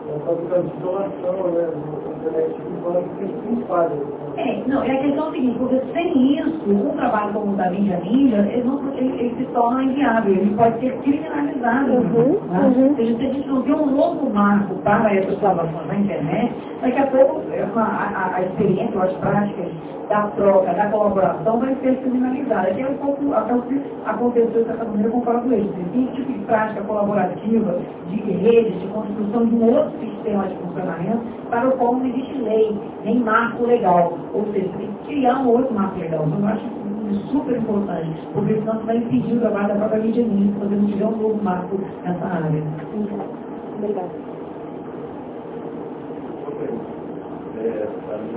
É, não, e a questão é a seguinte, porque sem isso, um trabalho como o da mídia mídia, ele, não, ele, ele se torna inviável, ele pode ser criminalizado. Uhum, Né? uhum. Se a gente não tem um novo marco para essas gravações na internet, daqui a pouco a, a, a experiência, as práticas da troca, da colaboração vai ser criminalizada. Que é um pouco até o que aconteceu de certa maneira com o próprio eles. Tem tipo de prática colaborativa, de rede, de construção de um outro sistema de funcionamento para o qual não existe lei, nem marco legal. Ou seja, tem que criar um outro marco legal. Então, eu acho isso super importante, porque senão você vai impedir o trabalho da própria mídia mídia, se você não tiver um novo marco nessa área. Obrigada. É,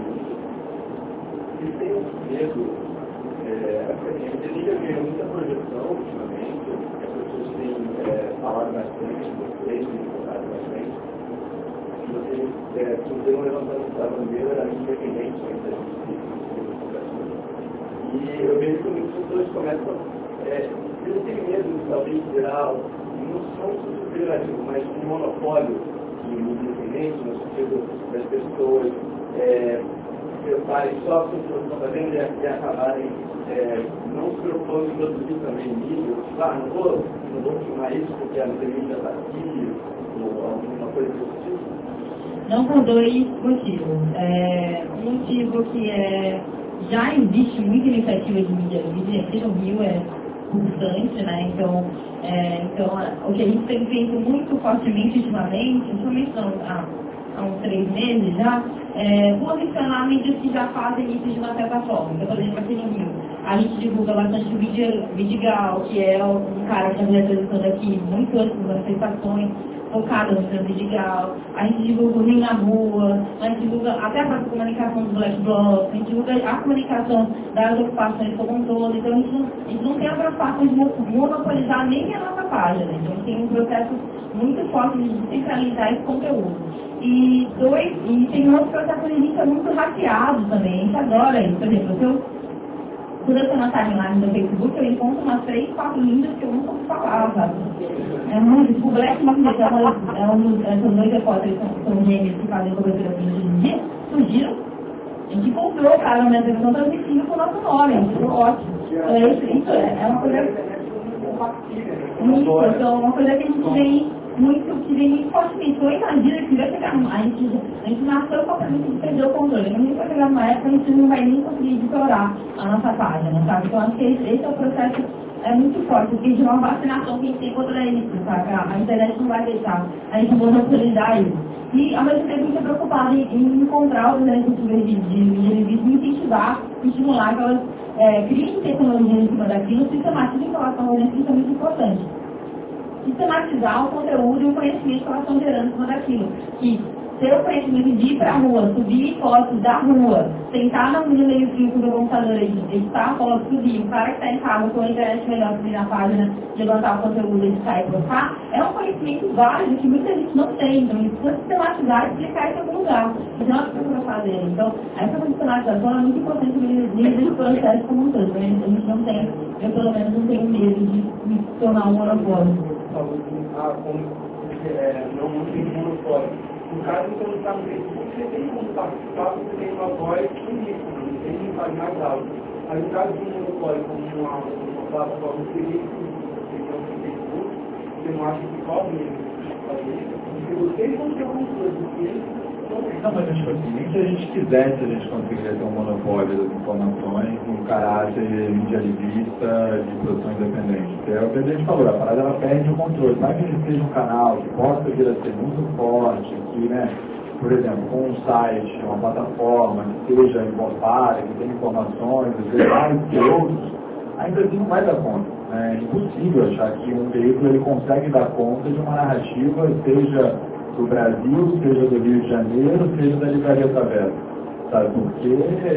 e tem um medo, é, a gente liga ganhou muita projeção ultimamente, as pessoas têm é, falado bastante, vocês têm falado bastante, que vocês é, estão levantando a bandeira da independente da justiça. E eu vejo que muitas pessoas começam, é, eles têm medo, talvez, geral, não são superativos, mas um monopólio de independente, no sentido das pessoas é, preocuparem só com o que estão fazendo e, e acabarem é, não se preocupando em produzir também mídia, tipo, ah, não vou, não vou filmar isso porque a mídia está aqui, ou alguma coisa desse tipo. Não por dois motivos. É, um motivo que é, já existe muita iniciativa de mídia livre, aqui no Rio é constante, né? Então, é, então, o que a gente tem feito muito fortemente ultimamente, ultimamente não, há, há uns três meses já, é posicionar mídias que já fazem isso de uma certa forma. Então, por exemplo, aqui no Rio, a gente divulga bastante o Vidigal, que é um cara que está representando aqui muito antes das manifestações, focada no Centro Vidigal. A gente divulga o Rio na Rua, a gente divulga até a própria comunicação do Black Bloc, a gente divulga a comunicação das ocupações como um todo. Então, a gente não, a gente não tem a preocupação de monopolizar nem a nossa página. Então, a gente tem um processo muito forte de descentralizar esse conteúdo. E dois, e tem um outro processo que a gente é muito hackeado também, a gente adora isso. Por exemplo, se eu, quando eu tenho uma timeline no Facebook, eu encontro umas três, quatro lindas que eu nunca ouvi falar, sabe? É muito, o Black Bloc, é um dos, essas dois repórteres são, são gêmeos que fazem cobertura de dia, surgiram, a gente comprou o cara na televisão transmitindo com o nosso nome, isso é ótimo. É, isso, isso é, é uma coisa, isso, então, uma coisa que a gente vem muito, que vem muito fortemente. Eu imagino que vai chegar numa, a gente, a gente nasceu com a gente perdeu o controle, a gente vai chegar numa época, a gente não vai nem conseguir explorar a nossa página, sabe? Então, acho que esse, esse é o processo, é muito forte, porque de uma vacinação que a gente tem contra isso, sabe? A internet não vai deixar a gente monopolizar isso. E, ao mesmo tempo, a gente é preocupado em, em encontrar os iniciativas de mídia, incentivar, estimular que elas é, criem tecnologia em cima daquilo, sistematizem informação, isso é muito importante. Sistematizar o conteúdo e o conhecimento que elas estão gerando em cima daquilo. Que ter o conhecimento de ir para a rua, subir fotos da rua, sentar no meio fio com o computador e editar a foto, subir, o cara que está em casa com a internet melhor subir na página, levantar o conteúdo, editar e postar, é um conhecimento válido que muita gente não tem. Então, a gente precisa sistematizar e explicar isso em algum lugar. Isso é uma coisa para fazer. Então, essa sistematização é muito importante nesse processo como um todo. A gente não tem, eu pelo menos não tenho medo de me tornar um monopólio. Ah, como é, não, não tem monopólio. No caso, quando está no Facebook, você tem como participar, você tem uma voz única, não tem que fazer mais alto. Mas no caso de um monopólio, como uma, uma plataforma que seria no Facebook, você não acha que pode mesmo fazer isso? Porque vocês vão ter o controle, porque eles não, mas tipo assim, nem se a gente quisesse, a gente conseguiria ter um monopólio das informações, um caráter medialivista de produção independente. É o que a gente falou, a parada ela perde o controle. Vai que ele seja um canal que possa vir a ser muito forte, que, né, por exemplo, com um site, uma plataforma que seja incorporada, que tenha informações, às vezes mais que outros, ainda assim não vai dar conta. É impossível achar que um veículo ele consegue dar conta de uma narrativa, seja do Brasil, seja do Rio de Janeiro, seja da Livraria Travessa, sabe? Porque,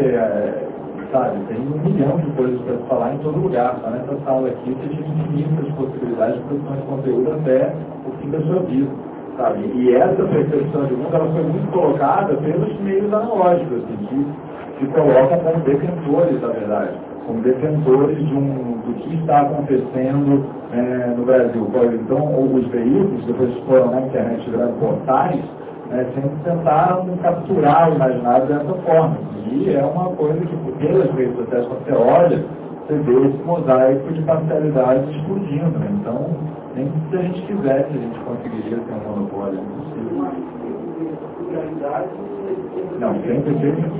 é, sabe, tem um milhão de coisas para se falar em todo lugar. Só nessa sala aqui você tinha infinitas possibilidades de produção de conteúdo até o fim da sua vida, sabe? E essa percepção de mundo, ela foi muito colocada pelos meios analógicos, assim, que se colocam como detentores, na verdade, como detentores de um, do que está acontecendo é, no Brasil. Então, os veículos, depois foram na internet viraram portais, né, sempre tentaram capturar o imaginário dessa forma. E é uma coisa que, pelas redes sociais, quando você olha, você vê esse mosaico de parcialidade explodindo. Né? Então, nem se a gente quisesse, a gente conseguiria ter um monopólio. Não, sem perceber.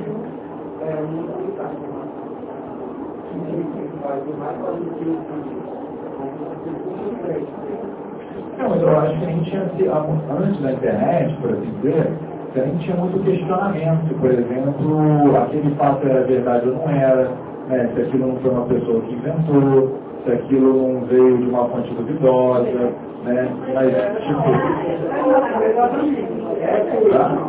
Não, mas eu acho que a gente tinha, antes da internet, por assim dizer, a gente tinha muito questionamento. Por exemplo, aquele fato era verdade ou não era, né? Se aquilo não foi uma pessoa que inventou, se aquilo não veio de uma fonte duvidosa, né? Mas, tipo... Tá?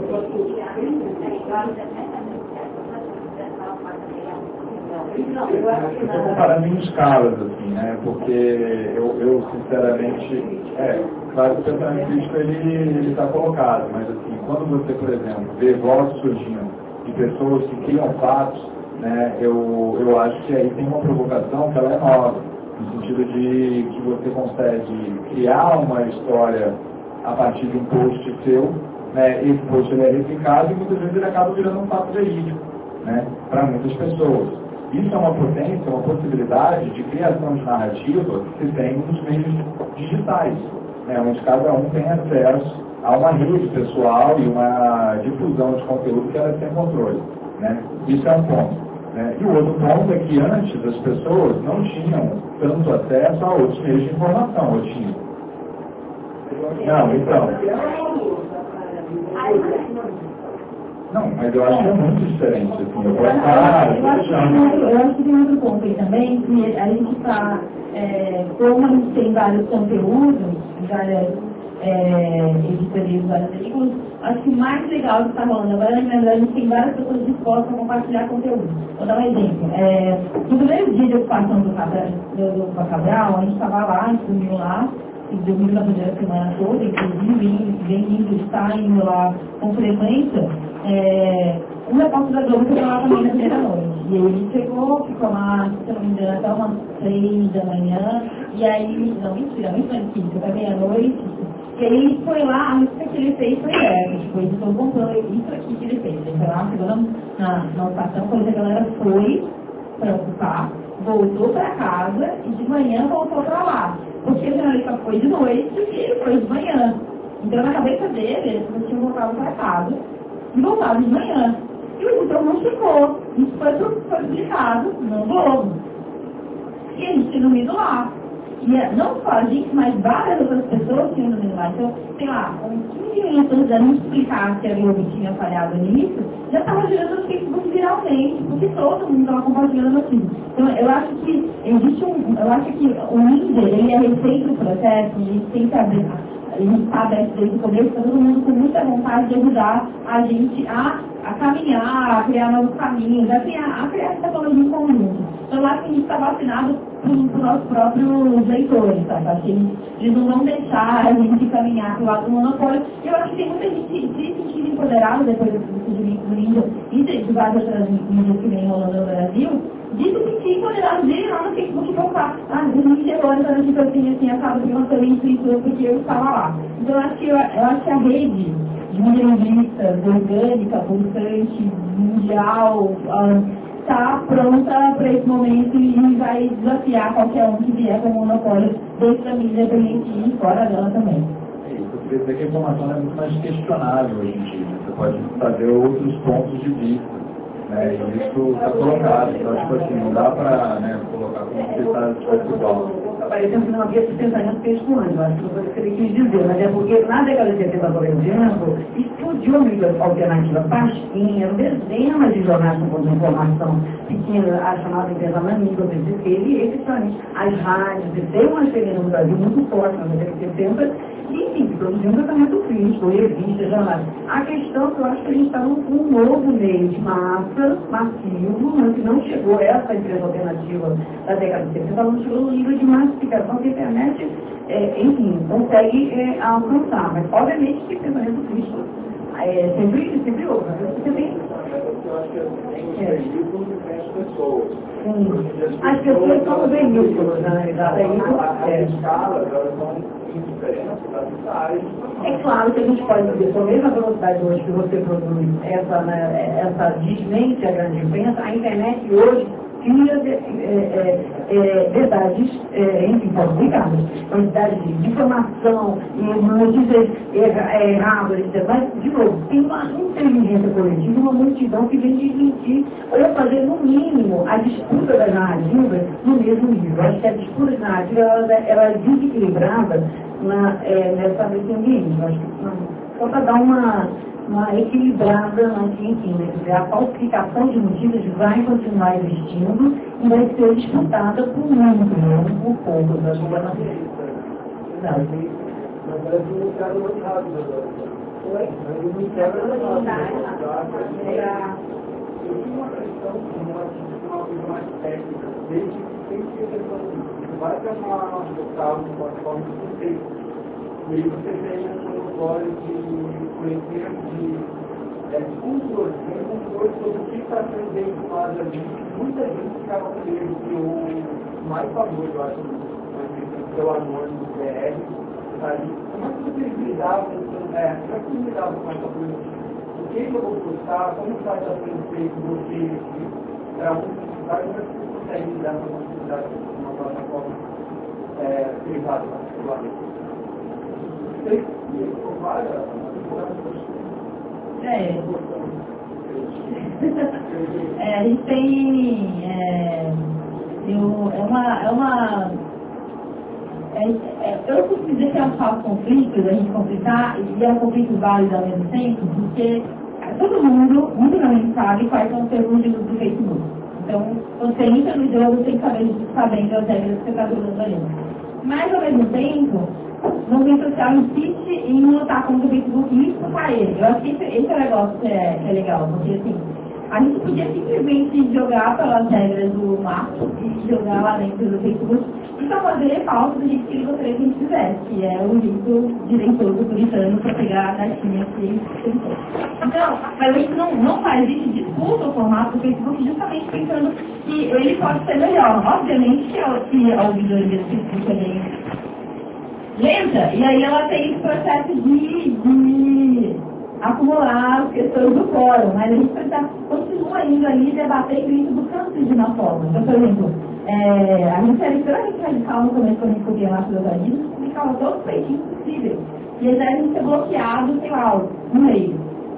Eu estou comparando em escalas, assim, né? Porque eu, eu sinceramente, é, claro que o pensamento crítico ele está colocado, mas assim, quando você, por exemplo, vê vozes surgindo de pessoas que criam fatos, né, eu, eu acho que aí tem uma provocação que ela é nova, no sentido de que você consegue criar uma história a partir de um post seu, né, esse post ele é replicado e muitas vezes ele acaba virando um fato verídico, né, para muitas pessoas. Isso é uma potência, uma possibilidade de criação de narrativa que se tem nos meios digitais, né, onde cada um tem acesso a uma rede pessoal e uma difusão de conteúdo que ela tem controle. Né? Isso é um ponto. Né? E o outro ponto é que antes as pessoas não tinham tanto acesso a outros meios de informação, ou tinham? Não, então... Não, mas eu acho que é muito diferente. Assim, eu, posso falar, eu, acho que, eu acho que tem outro ponto aí também, que a gente está, é, como a gente tem vários conteúdos, várias é, editoria dos vários veículos, acho que o mais legal que está rolando agora, na verdade, a gente tem várias pessoas dispostas a compartilhar conteúdo. Vou dar um exemplo. É, no primeiro dia de ocupação do Cabral, a gente estava lá, a gente dormiu lá, e dormiu na primeira semana toda, inclusive, vem indo, está indo lá com frequência. É, um repórter da Globo foi lá também na primeira noite. E ele chegou, ficou lá, se não me engano, até umas três da manhã, e aí, não, mentira, muito antigo, até meia-noite. E aí ele foi lá, a música que ele fez foi essa, tipo, ele foi contando isso aqui que ele fez. Ele foi lá, chegou na, na estação, quando a galera foi para ocupar, voltou para casa e de manhã voltou para lá. Porque a jornalista foi de noite e ele foi de manhã. Então na cabeça dele, eles tinham voltado para casa e voltado de manhã. E o editor não chegou. Isso foi publicado no Globo. E a gente tinha dormido lá. E não só a gente, mas várias outras pessoas tinham dormido lá. Então, sei lá, uns quinze minutos antes da gente explicar que a Globo tinha falhado nisso, já estava girando no Facebook viralmente, porque todo mundo estava compartilhando a notícia. Então, eu acho que existe um. Eu acho que o líder, ele é receita do processo, a gente tem que abrir. A gente está aberto desde o começo, todo mundo com muita vontade de ajudar a gente a, a caminhar, a criar novos caminhos, a criar, a criar essa tecnologia em conjunto. Então, eu acho que a gente está vacinado para os nossos próprios leitores, sabe? Acho que eles, eles não vão deixar a gente caminhar para o lado do monopólio. Eu acho que tem muita gente se sentindo empoderada depois do surgimento do Ninja e de várias outras mídias que vem rolando no Brasil, de se sentir empoderado de ir lá no Facebook e colocar, ah, o Ninja agora está tipo assim, assim, acaba de lançar isso e tudo, porque eu estava lá. Então, eu acho que, eu, eu acho que a rede de mídia linguística, orgânica, pulsante, mundial, está pronta para esse momento e vai desafiar qualquer um que vier com o monopólio dentro da mídia independente e fora dela também. É isso, eu queria dizer que a informação é muito mais questionável hoje em dia. Você pode fazer outros pontos de vista. Né, e isso está colocado. Então, tipo assim, não dá para, né, colocar como se está igual. Aparecendo que não havia esse pensamento textuante, eu acho que foi o que ele quis dizer, mas é porque na década de setenta, por exemplo, explodiu a mídia alternativa pasquinha, eram dezenas de jornais com de informação pequena, a chamada empresa Maniga, o P C C, e efetivamente as rádios, e tem uma experiência no Brasil muito forte na década de setenta, e enfim, produziu um tratamento crítico, revistas, jornais. A questão que eu acho que a gente está num um novo meio de massa, massivo, mas que não chegou essa empresa alternativa da década de setenta, não chegou no nível de massificação que a internet, é, enfim, consegue é, alcançar. Mas, obviamente, que pensamento crítico é, sempre, sempre houve. Você tem... Eu acho que tem um veículo que tem as pessoas. Sim. As pessoas são os veículos, na realidade. As escalas, elas são diferença da área de informação. É claro que a gente pode dizer, com a mesma velocidade hoje que você produz essa, né, essa desmente a grande imprensa, a internet hoje cria de, é, é, é, verdades é, enfim, publicadas, quantidade de, de informação e notícias é, erradas, etcétera. Mas, de novo, tem uma inteligência coletiva, uma multidão que vem desmentir ou fazer, no mínimo, a disputa das narrativas no mesmo nível. Acho que a disputa das narrativas ela, ela é desequilibrada na, é, nessa, nesse ambiente. Acho que não, só para dar uma, uma equilibrada aqui, enfim, né? Quer dizer, a falsificação de notícias vai continuar existindo e vai ser disputada por muito, não por poucos. Acho que ela não é. Mas parece que não quero muito rápido agora. Mas não quero muito rápido. Eu tinha uma questão, uma coisa mais técnica, desde que tem que ter questão de vai ter uma local, uma plataforma de conceito. E aí você tem um monopólio de conhecimento de é, controle, tem controle sobre o que está sendo veiculado ali. Muita gente ficava com medo que o mais famoso, eu acho, que é o anônimo do B R, tá ali. Como é que vocês lidavam com é, como é que vocês lidavam com essa coisa? O que eu vou postar, como está sendo feito você para um como é que vocês conseguem lidar com a possibilidade de uma plataforma é, privada particular? Vocês comparam É. É, a gente tem é, eu, é uma, é uma é, é, eu costumo dizer que é um falso conflito, a gente conflitar, e é um conflito válido ao mesmo tempo, porque todo mundo, minimamente sabe quais são os termos de uso do Facebook. Então, você entra no jogo sem saber, sabendo as regras que você está jogando ali. Mas, ao mesmo tempo, o movimento social insiste em lutar contra o Facebook e expulsar ele. Eu acho que esse, esse é o negócio que é, que é legal, porque assim, a gente podia simplesmente jogar pelas regras do marketing e jogar lá dentro do Facebook e só fazer pauta do jeito que ele gostaria que a gente fizesse, que é o jeito direitoso puritano para pegar a gatinha que ele tentou. Então, mas a gente não, não faz isso, disputa o formato do Facebook justamente pensando que ele pode ser melhor. Obviamente que a, que a ouvidoria do Facebook é bem lenta, e aí ela tem esse processo de, de acumular as questões do fórum, mas a gente precisa, continua indo ali debater isso buscando de uma forma. Então, por exemplo, é, a gente era extremamente radical no começo quando a gente cobria lá pelos organismos, publicava todos os feitinhos possíveis. E aí a gente ser bloqueado, sei lá, um mês.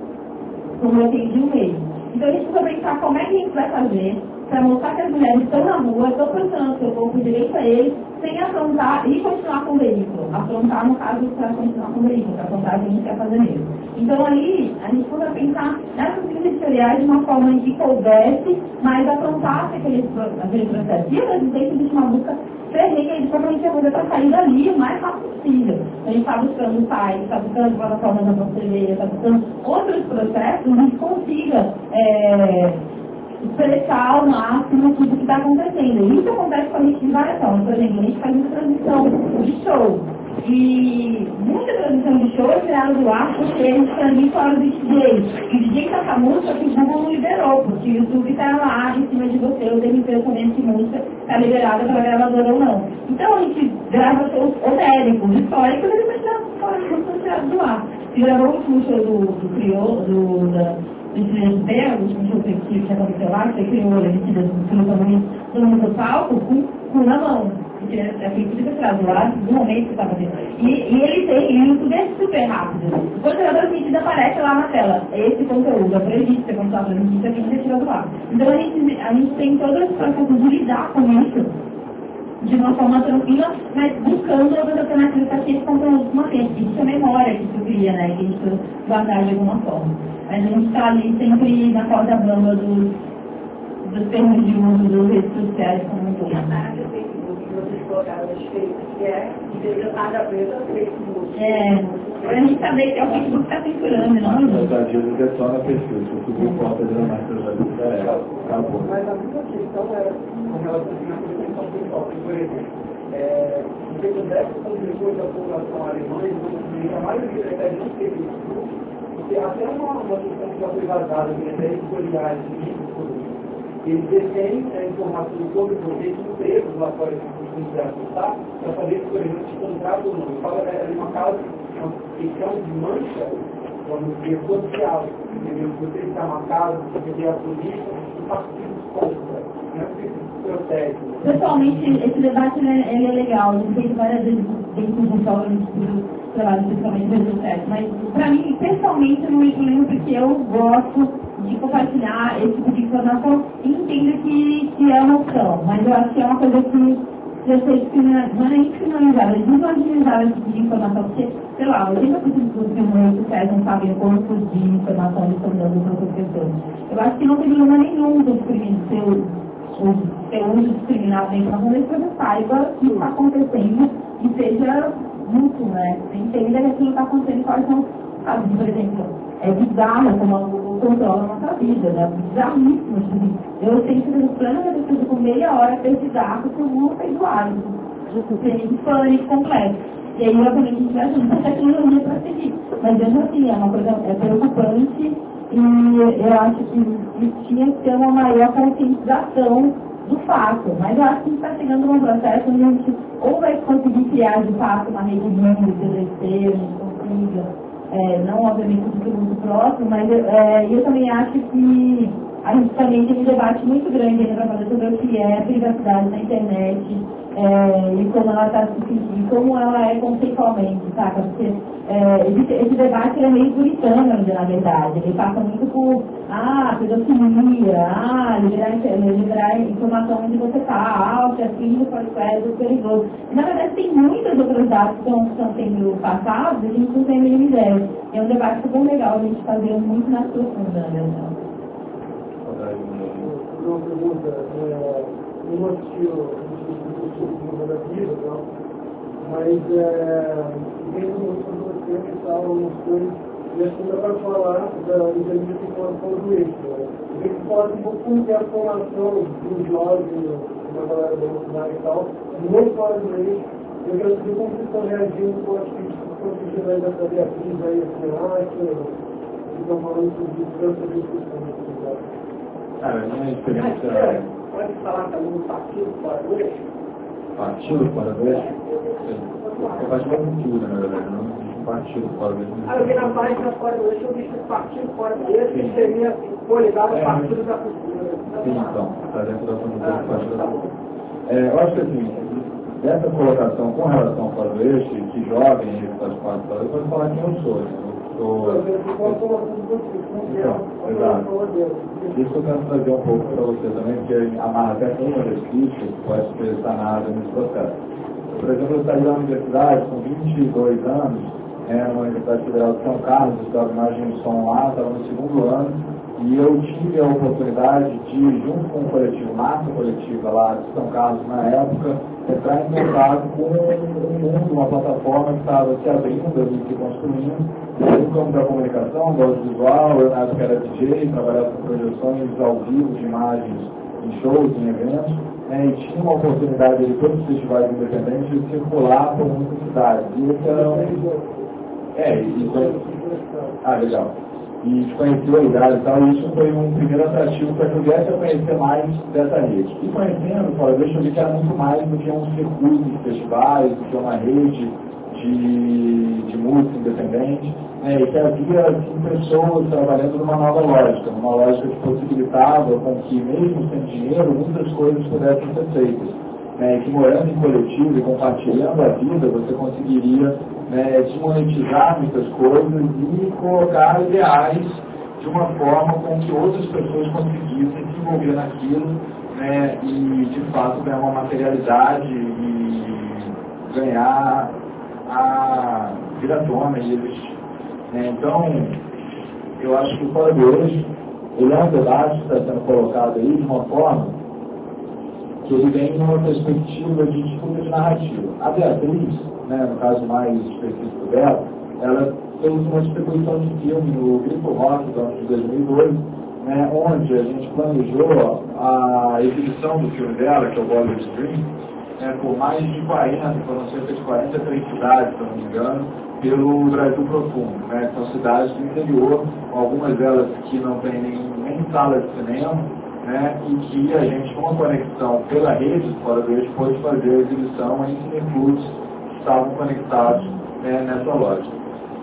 Como eu entendi, um mês. Então a gente precisa pensar como é que a gente vai fazer para mostrar que as mulheres estão na rua, estão pensando que eu vou por direito a eles, sem afrontar e continuar com o veículo. Afrontar, no caso, para continuar com o veículo, para afrontar a gente quer fazer mesmo. Então aí, a gente precisa pensar nessas linhas editoriais de uma forma em que coubesse, mas afrontasse aquele, aquele processo. E ao mesmo tempo existe uma busca ferrenha de como a gente vai fazer para sair dali o mais rápido possível. A gente está buscando sites, está buscando plataformas da parceria, está buscando outros processos que a gente consiga é, expressar ao máximo tudo que está acontecendo. E isso acontece com a gente de várias formas. Por exemplo, a gente faz muita transmissão de show. E muita transmissão de show é criada do ar porque a gente transmite para os D Js. E o D J toca música que o Google não liberou, porque o YouTube está lá em cima de você, o D M P também de música está liberada para gravadora ou não. Então a gente grava shows homéricos, históricos, e depois estão tirados do ar. Se gravou o último show do, do Criou, do, da, do Silêncio Terra, o último show que, que aconteceu lá, que você criou a vestida absolutamente todo mundo do palco, com, com na mão. Porque a gente fica tirado do ar do momento que estava vendo. E, e ele tem, e o YouTube é super rápido. O controlador transmitido aparece lá na tela. Esse conteúdo, é proibido ser controlado transmitido, a gente tira do ar. Então a gente, a gente tem todo esse processo de lidar com isso de uma forma tranquila, mas buscando outras alternativas para que esse conteúdo se mantenha. Isso é memória que isso cria, né? Que isso guardar de alguma forma. Mas a gente está ali sempre na corda bamba dos, dos termos de uso das redes sociais como um todo. Vocês colocaram as fake, que é interpretada presa Facebook. É, para a gente saber que é o Facebook que está censurando, não é? Os adios é só na pesquisa, se o Facebook volta de mais já é, acabou. Mas a minha questão era com relação à questão pessoal, por exemplo, é, se eu pudesse fazer coisa da população alemã, a maioria da idade não teve Facebook, porque até uma, uma questão que já foi vazada, que até editoriais, eles detêm a informação sobre vocês presos lá fora do quiser acessar, para saber se, por exemplo, se contrato ou não. Eu falo, é uma causa, uma questão de mancha, vamos dizer, social. Entendeu? Se você está uma casa, se você tem a polícia, os partidos contra. Não é porque se protege. Pessoalmente, esse debate ele é, ele é legal, a gente fez várias vezes dentro do fórum do trabalho, principalmente do processo, mas para mim, pessoalmente, eu não incluo porque eu gosto de compartilhar esse tipo de informação e entendo que, que é uma opção, mas eu acho que é uma coisa que deve ser discriminada, não é nem discriminada, é desvalorizada esse tipo de informação, porque, sei lá, oitenta por cento dos filmes sociais não sabem quantos de informação eles estão dando para outras pessoas. Eu acho que não tem problema nenhum do discriminado, ter uso discriminado da informação, desde que você saiba o que está acontecendo e seja mútuo, né? Você entenda que aquilo está acontecendo, quais são os casos. Por exemplo, é bizarro como o Google controla a nossa vida, né? Bizarríssimo. Assim. Eu tenho que fazer plano de pesquisa com meia hora para esse dado que o Google fez do ar. Tem pânico completo. E aí, obviamente, a gente vai junto com a tecnologia para seguir. Mas mesmo assim, é uma coisa é preocupante e eu acho que, que tinha que ter uma maior conscientização do fato. Mas eu acho que a gente está chegando num processo onde a gente ou vai conseguir criar de fato uma rede de números de terceiro, a gente consiga, é, não obviamente um futuro muito próximo, mas é, eu também acho que a gente também tem um debate muito grande ainda para fazer sobre o que é privacidade na internet é, e como ela está se sentindo, como ela é conceitualmente, saca? Porque é, esse, esse debate é meio puritano, na verdade. Ele passa muito por, ah, pedofilia, ah, liberar, liberar informação onde você está, ah, se assim, pode ser perigoso. Na verdade, tem muitas outras dados que estão, estão sendo passados e a gente não tem a mínima ideia. É um debate super legal a gente fazer muito mais profundo, na verdade. Uma pergunta, é, eu não assisti o da vida, não, mas é, tem uma sobre você que tal, umas coisas, e acho que ainda vai falar da inteligência de informação do eixo. Eu tenho que falar um pouco como que é a formação dos jovens, da galera da universidade e tal, não fora do eixo. Eu quero saber como vocês estão reagindo com as críticas que estão surgindo aí dessa Beatriz aí, assim, que estão falando sobre tanta discussão. Cara, a minha experiência... Pode falar também do partido fora do eixo? Partido fora do eixo? É partido da cultura, na verdade, não existe um partido fora do eixo. Ah, eu vi na página fora do eixo, eu vi que o partido fora do eixo que seria coligado ao partido da cultura. Sim, então, está dentro da cultura do partido da cultura. É, eu acho que assim, dessa colocação com relação ao fora do eixo, que jovem faz parte fora do eixo, eu vou falar quem eu sou, né? Então, exato. Isso eu quero trazer um pouco para você também, porque amarra até com uma das críticas que pode ser sanada nesse processo. Por exemplo, eu saí da universidade com vinte e dois anos, é, na Universidade Federal de São Carlos, eu estava na imagem de som lá, estava no segundo ano, e eu tive a oportunidade de, junto com o coletivo, massa coletiva lá de São Carlos na época, entrar em contato com um mundo, uma plataforma que estava se abrindo ali, se construindo, no campo da comunicação, do audiovisual. Eu na época era D J, trabalhava com projeções ao vivo de imagens em shows, em eventos, né, e tinha uma oportunidade de todos os festivais independentes de circular por muitas cidades. E esse era um... É, e foi... Ah, legal. E de conhecer a idade e tal, e isso foi um primeiro atrativo para que eu viesse a conhecer mais dessa rede. E conhecendo, fora, deixa eu ver que era muito mais do que um circuito de festivais, do que uma rede de, de música independente, né, e que havia assim, pessoas trabalhando numa nova lógica, numa lógica que possibilitava com que, mesmo sem dinheiro, muitas coisas pudessem ser feitas. Né, e que morando em coletivo e compartilhando a vida, você conseguiria né, desmonetizar muitas coisas e colocar ideais de uma forma com que outras pessoas conseguissem se envolver naquilo, né, e de fato ganhar uma materialidade e ganhar a vir à tona e existir. Né, então, eu acho que o Fora de Hoje, ele é um debate que está sendo colocado aí de uma forma que ele vem numa perspectiva de disputa de narrativa. A Beatriz, né, no caso mais específico dela, ela fez uma distribuição de filme no Grito Rock do ano de dois mil e dois, né, onde a gente planejou a exibição do filme dela, que é o Bollywood Stream, né, por mais de quarenta, foram cerca de quarenta e três cidades, se não me engano, pelo Brasil profundo, né, que são cidades do interior, algumas delas que não têm nem, nem sala de cinema, né, e que a gente, com uma conexão pela rede do Fora do Eixo, pôde fazer a exibição em cineclubes que estavam conectados, né, nessa loja.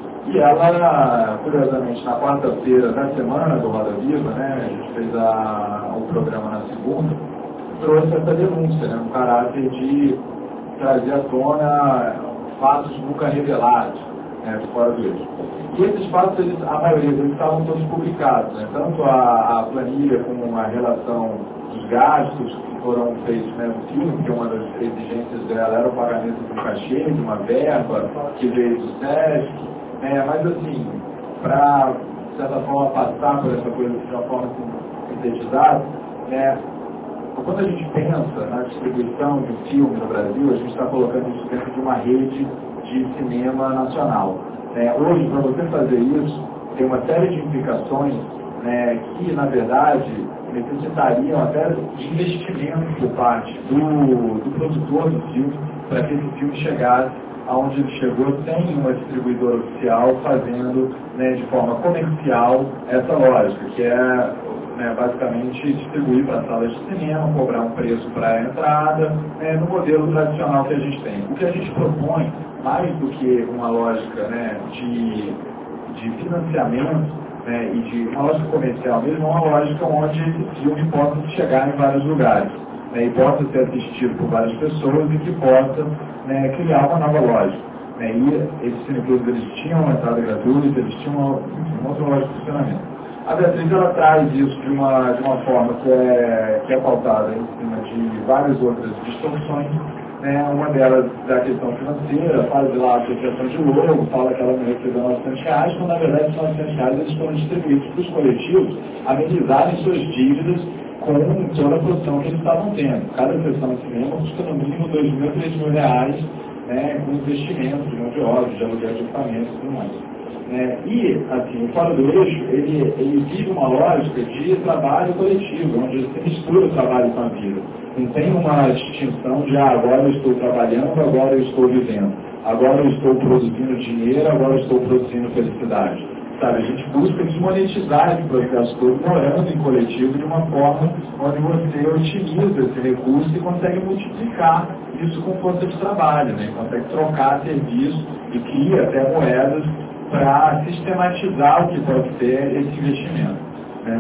E ela, curiosamente, na quarta-feira da semana do Roda Viva, né, a gente fez a, o programa na segunda, trouxe essa denúncia, né, no caráter de trazer à tona fatos nunca revelados, né, do Fora do Eixo. E esses fatos, eles, a maioria deles estavam todos publicados, né, tanto a, a planilha como a relação dos gastos que foram feitos, né, no filme, porque uma das exigências dela era o pagamento de um cachê, de uma verba que veio do SESC, né, mas assim, para, de certa forma, passar por essa coisa de uma forma sintetizada, né, quando a gente pensa na distribuição de filme no Brasil, a gente está colocando isso dentro de uma rede de cinema nacional. É, hoje, para você fazer isso, tem uma série de implicações, né, que, na verdade, necessitariam até de investimento por parte do, do produtor do filme, para que esse filme chegasse aonde ele chegou sem uma distribuidora oficial fazendo, né, de forma comercial essa lógica, que é, né, basicamente distribuir para salas de cinema, cobrar um preço para a entrada, né, no modelo tradicional que a gente tem. O que a gente propõe, mais do que uma lógica, né, de, de financiamento, né, e de uma lógica comercial mesmo, é uma lógica onde esse filme possa chegar em vários lugares, né, e possa ser assistido por várias pessoas e que possa, né, criar uma nova lógica. Né, e esses cineclubes, eles tinham uma entrada gratuita, eles tinham uma, uma outra lógica de funcionamento. A Beatriz, ela traz isso de uma, de uma forma que é, que é pautada em cima de várias outras distorções, né? Uma delas da questão financeira, faz lá a associação de logo, fala que ela não recebeu novecentos reais, quando na verdade esses novecentos reais eles foram distribuídos para os coletivos amenizarem suas dívidas com toda a produção que eles estavam tendo. Cada sessão de cinema custa no mínimo dois mil, três mil reais, né, com investimentos de mão de obra, de aluguel de equipamentos e tudo mais. É, e, assim, o Fora do Eixo, ele, ele vive uma lógica de trabalho coletivo, onde se mistura o trabalho com a vida. Não tem uma distinção de, ah, agora eu estou trabalhando, agora eu estou vivendo. Agora eu estou produzindo dinheiro, agora eu estou produzindo felicidade. Sabe, a gente busca desmonetizar esse processo todo, morando em coletivo de uma forma onde você otimiza esse recurso e consegue multiplicar isso com força de trabalho, né? Consegue trocar serviço e cria até moedas para sistematizar o que pode ser esse investimento. Né?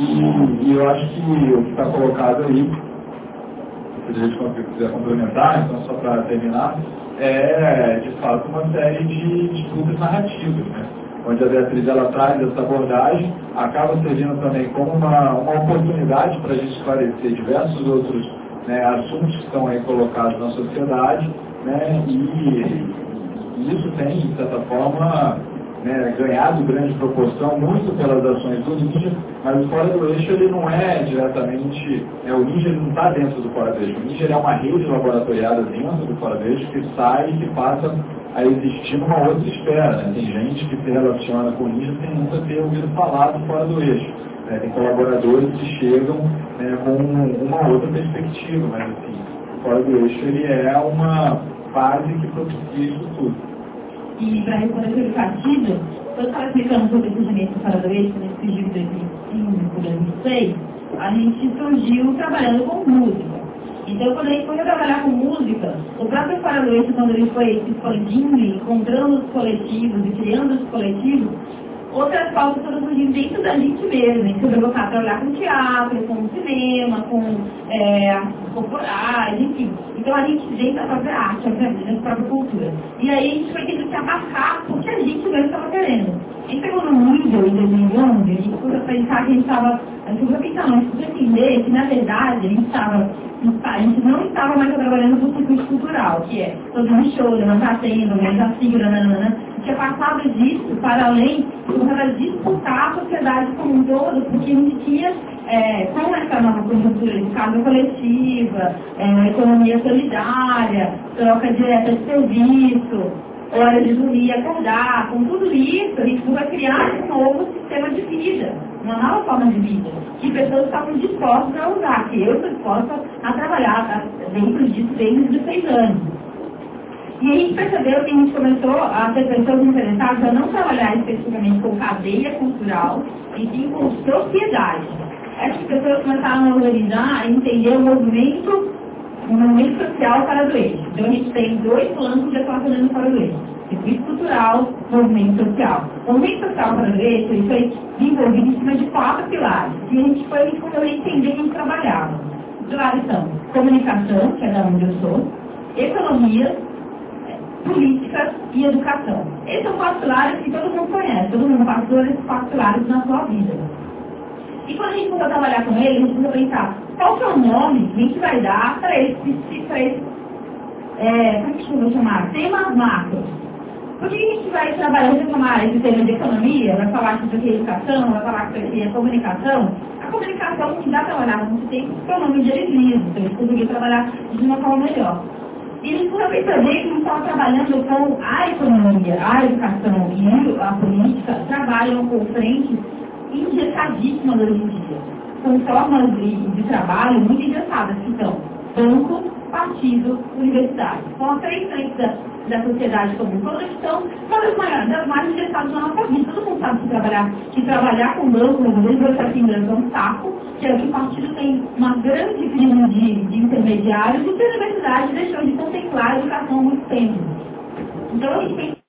E, e eu acho que o que está colocado aí, se a gente quiser complementar, então só para terminar, é de fato uma série de disputas narrativas, né? Onde a Beatriz ela traz essa abordagem, acaba servindo também como uma, uma oportunidade para a gente esclarecer diversos outros, né, assuntos que estão aí colocados na sociedade, né? E, e isso tem, de certa forma, né, ganhado grande proporção, muito pelas ações do Ninja, mas o Fora do Eixo ele não é diretamente, né, o Ninja ele não está dentro do Fora do Eixo, o Ninja ele é uma rede laboratoriada dentro do Fora do Eixo que sai e que passa a existir numa outra esfera. Né? Tem gente que se relaciona com o Ninja sem nunca ter ouvido falar do Fora do Eixo. Né? Tem colaboradores que chegam, né, com uma outra perspectiva, mas assim, o Fora do Eixo ele é uma base que propicia isso tudo. E para responder pelo partido, quando eu estava explicando sobre esse surgimento do Fora do Eixo, nesse período de dois mil e cinco, dois mil e seis, a gente surgiu trabalhando com música. Então, quando a gente foi trabalhar com música, o próprio Fora do Eixo, quando ele foi se expandindo, encontrando os coletivos e criando os coletivos, outras pautas foram surgindo dentro da gente mesmo. A gente foi voltar a trabalhar com teatro, com cinema, com é, artes corporais, enfim. Então, a gente dentro da própria arte, da própria cultura. E aí, a gente foi tendo que abarcar o que a gente mesmo estava querendo. A gente pegou no nível em dois mil e onze, a gente foi pensar que a gente estava... A gente foi pensar, não, a gente precisa entender que, na verdade, a gente estava... A gente não estava mais trabalhando no circuito cultural, que é todo um show, levantar tenda, organizar sigla, nananana. A gente tinha passado disso para além, para disputar a sociedade como um todo, porque a gente tinha, é, com essa nova conjuntura de casa coletiva, é, economia solidária, troca direta de serviço, hora de dormir, acordar, com tudo isso, a gente vai criar um novo sistema de vida, uma nova forma de vida, que pessoas estavam dispostas a usar, que eu estou disposta a trabalhar dentro disso desde os dezesseis anos. E a gente percebeu que a gente começou a ter pessoas interessadas a não trabalhar especificamente com cadeia cultural, e sim com sociedade. as pessoas começaram a valorizar e entender o movimento, o movimento social para do eixo. Então, a gente tem dois flancos de atuação para do eixo. Circuito cultural, movimento social. O movimento social para o eixo, ele foi desenvolvido em cima de quatro pilares. E a gente foi a gente conseguiu entender como trabalhava. Os pilares são comunicação, que é da onde eu sou, economia, política e educação. Esses são quatro pilares que todo mundo conhece, todo mundo passou esses quatro pilares na sua vida. E quando a gente começou a trabalhar com ele, a gente começou a pensar qual que é o nome que a gente vai dar para esse, para esse é, como que eu vou chamar? Temas macros. Por que a gente vai trabalhar, vai chamar esse tema de economia, vai falar que isso aqui é educação, vai falar que isso aqui é comunicação? A comunicação que dá para trabalhar muito tempo, porque é o nome deles livre, então eles conseguiram trabalhar de uma forma melhor. E a gente começou a perceber que a gente estava trabalhando com a economia, a educação e a política, trabalham com frentes engessadíssimas hoje em dia, com formas de, de trabalho muito engessadas, que são banco, partido, universidade. São as três frentes da, da sociedade como um todo, que são uma das maiores, das mais engessadas na nossa vida. Todo mundo sabe que trabalhar, que trabalhar com banco, no Brasil, é um saco, que é que o partido tem uma grande crise de, de intermediários e que a universidade deixou de contemplar a educação há muito tempo. Então, a gente tem